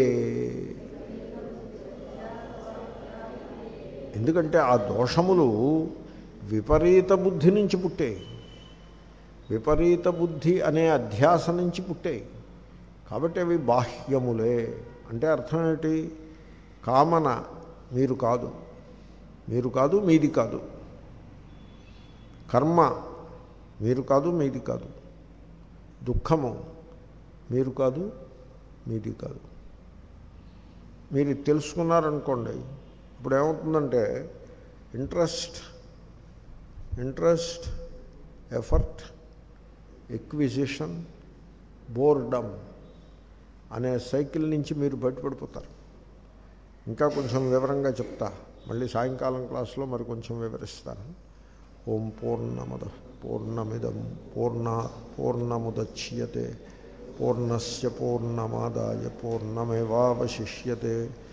ఎందుకంటే ఆ దోషములు విపరీత బుద్ధి నుంచి పుట్టాయి, విపరీత బుద్ధి అనే అధ్యాస నుంచి పుట్టాయి. కాబట్టి అవి బాహ్యములే. అంటే అర్థం ఏంటి? కామన మీరు కాదు, మీరు కాదు, మీది కాదు. కర్మ మీరు కాదు, మీది కాదు. దుఃఖము మీరు కాదు, మీది కాదు. మీరు తెలుసుకున్నారనుకోండి, ఇప్పుడు ఏమవుతుందంటే interest interest effort acquisition boredom అనే సైకిల్ నుంచి మీరు బయటపడిపోతారు. ఇంకా కొంచెం వివరంగా చెప్తా, మళ్ళీ సాయంకాలం క్లాస్లో మరి కొంచెం వివరిస్తాను. ఓం పూర్ణమద పూర్ణమిదం పూర్ణాత్ పూర్ణముదచ్యతే పూర్ణస్య పూర్ణమాదాయ పూర్ణమేవావశిష్యతే.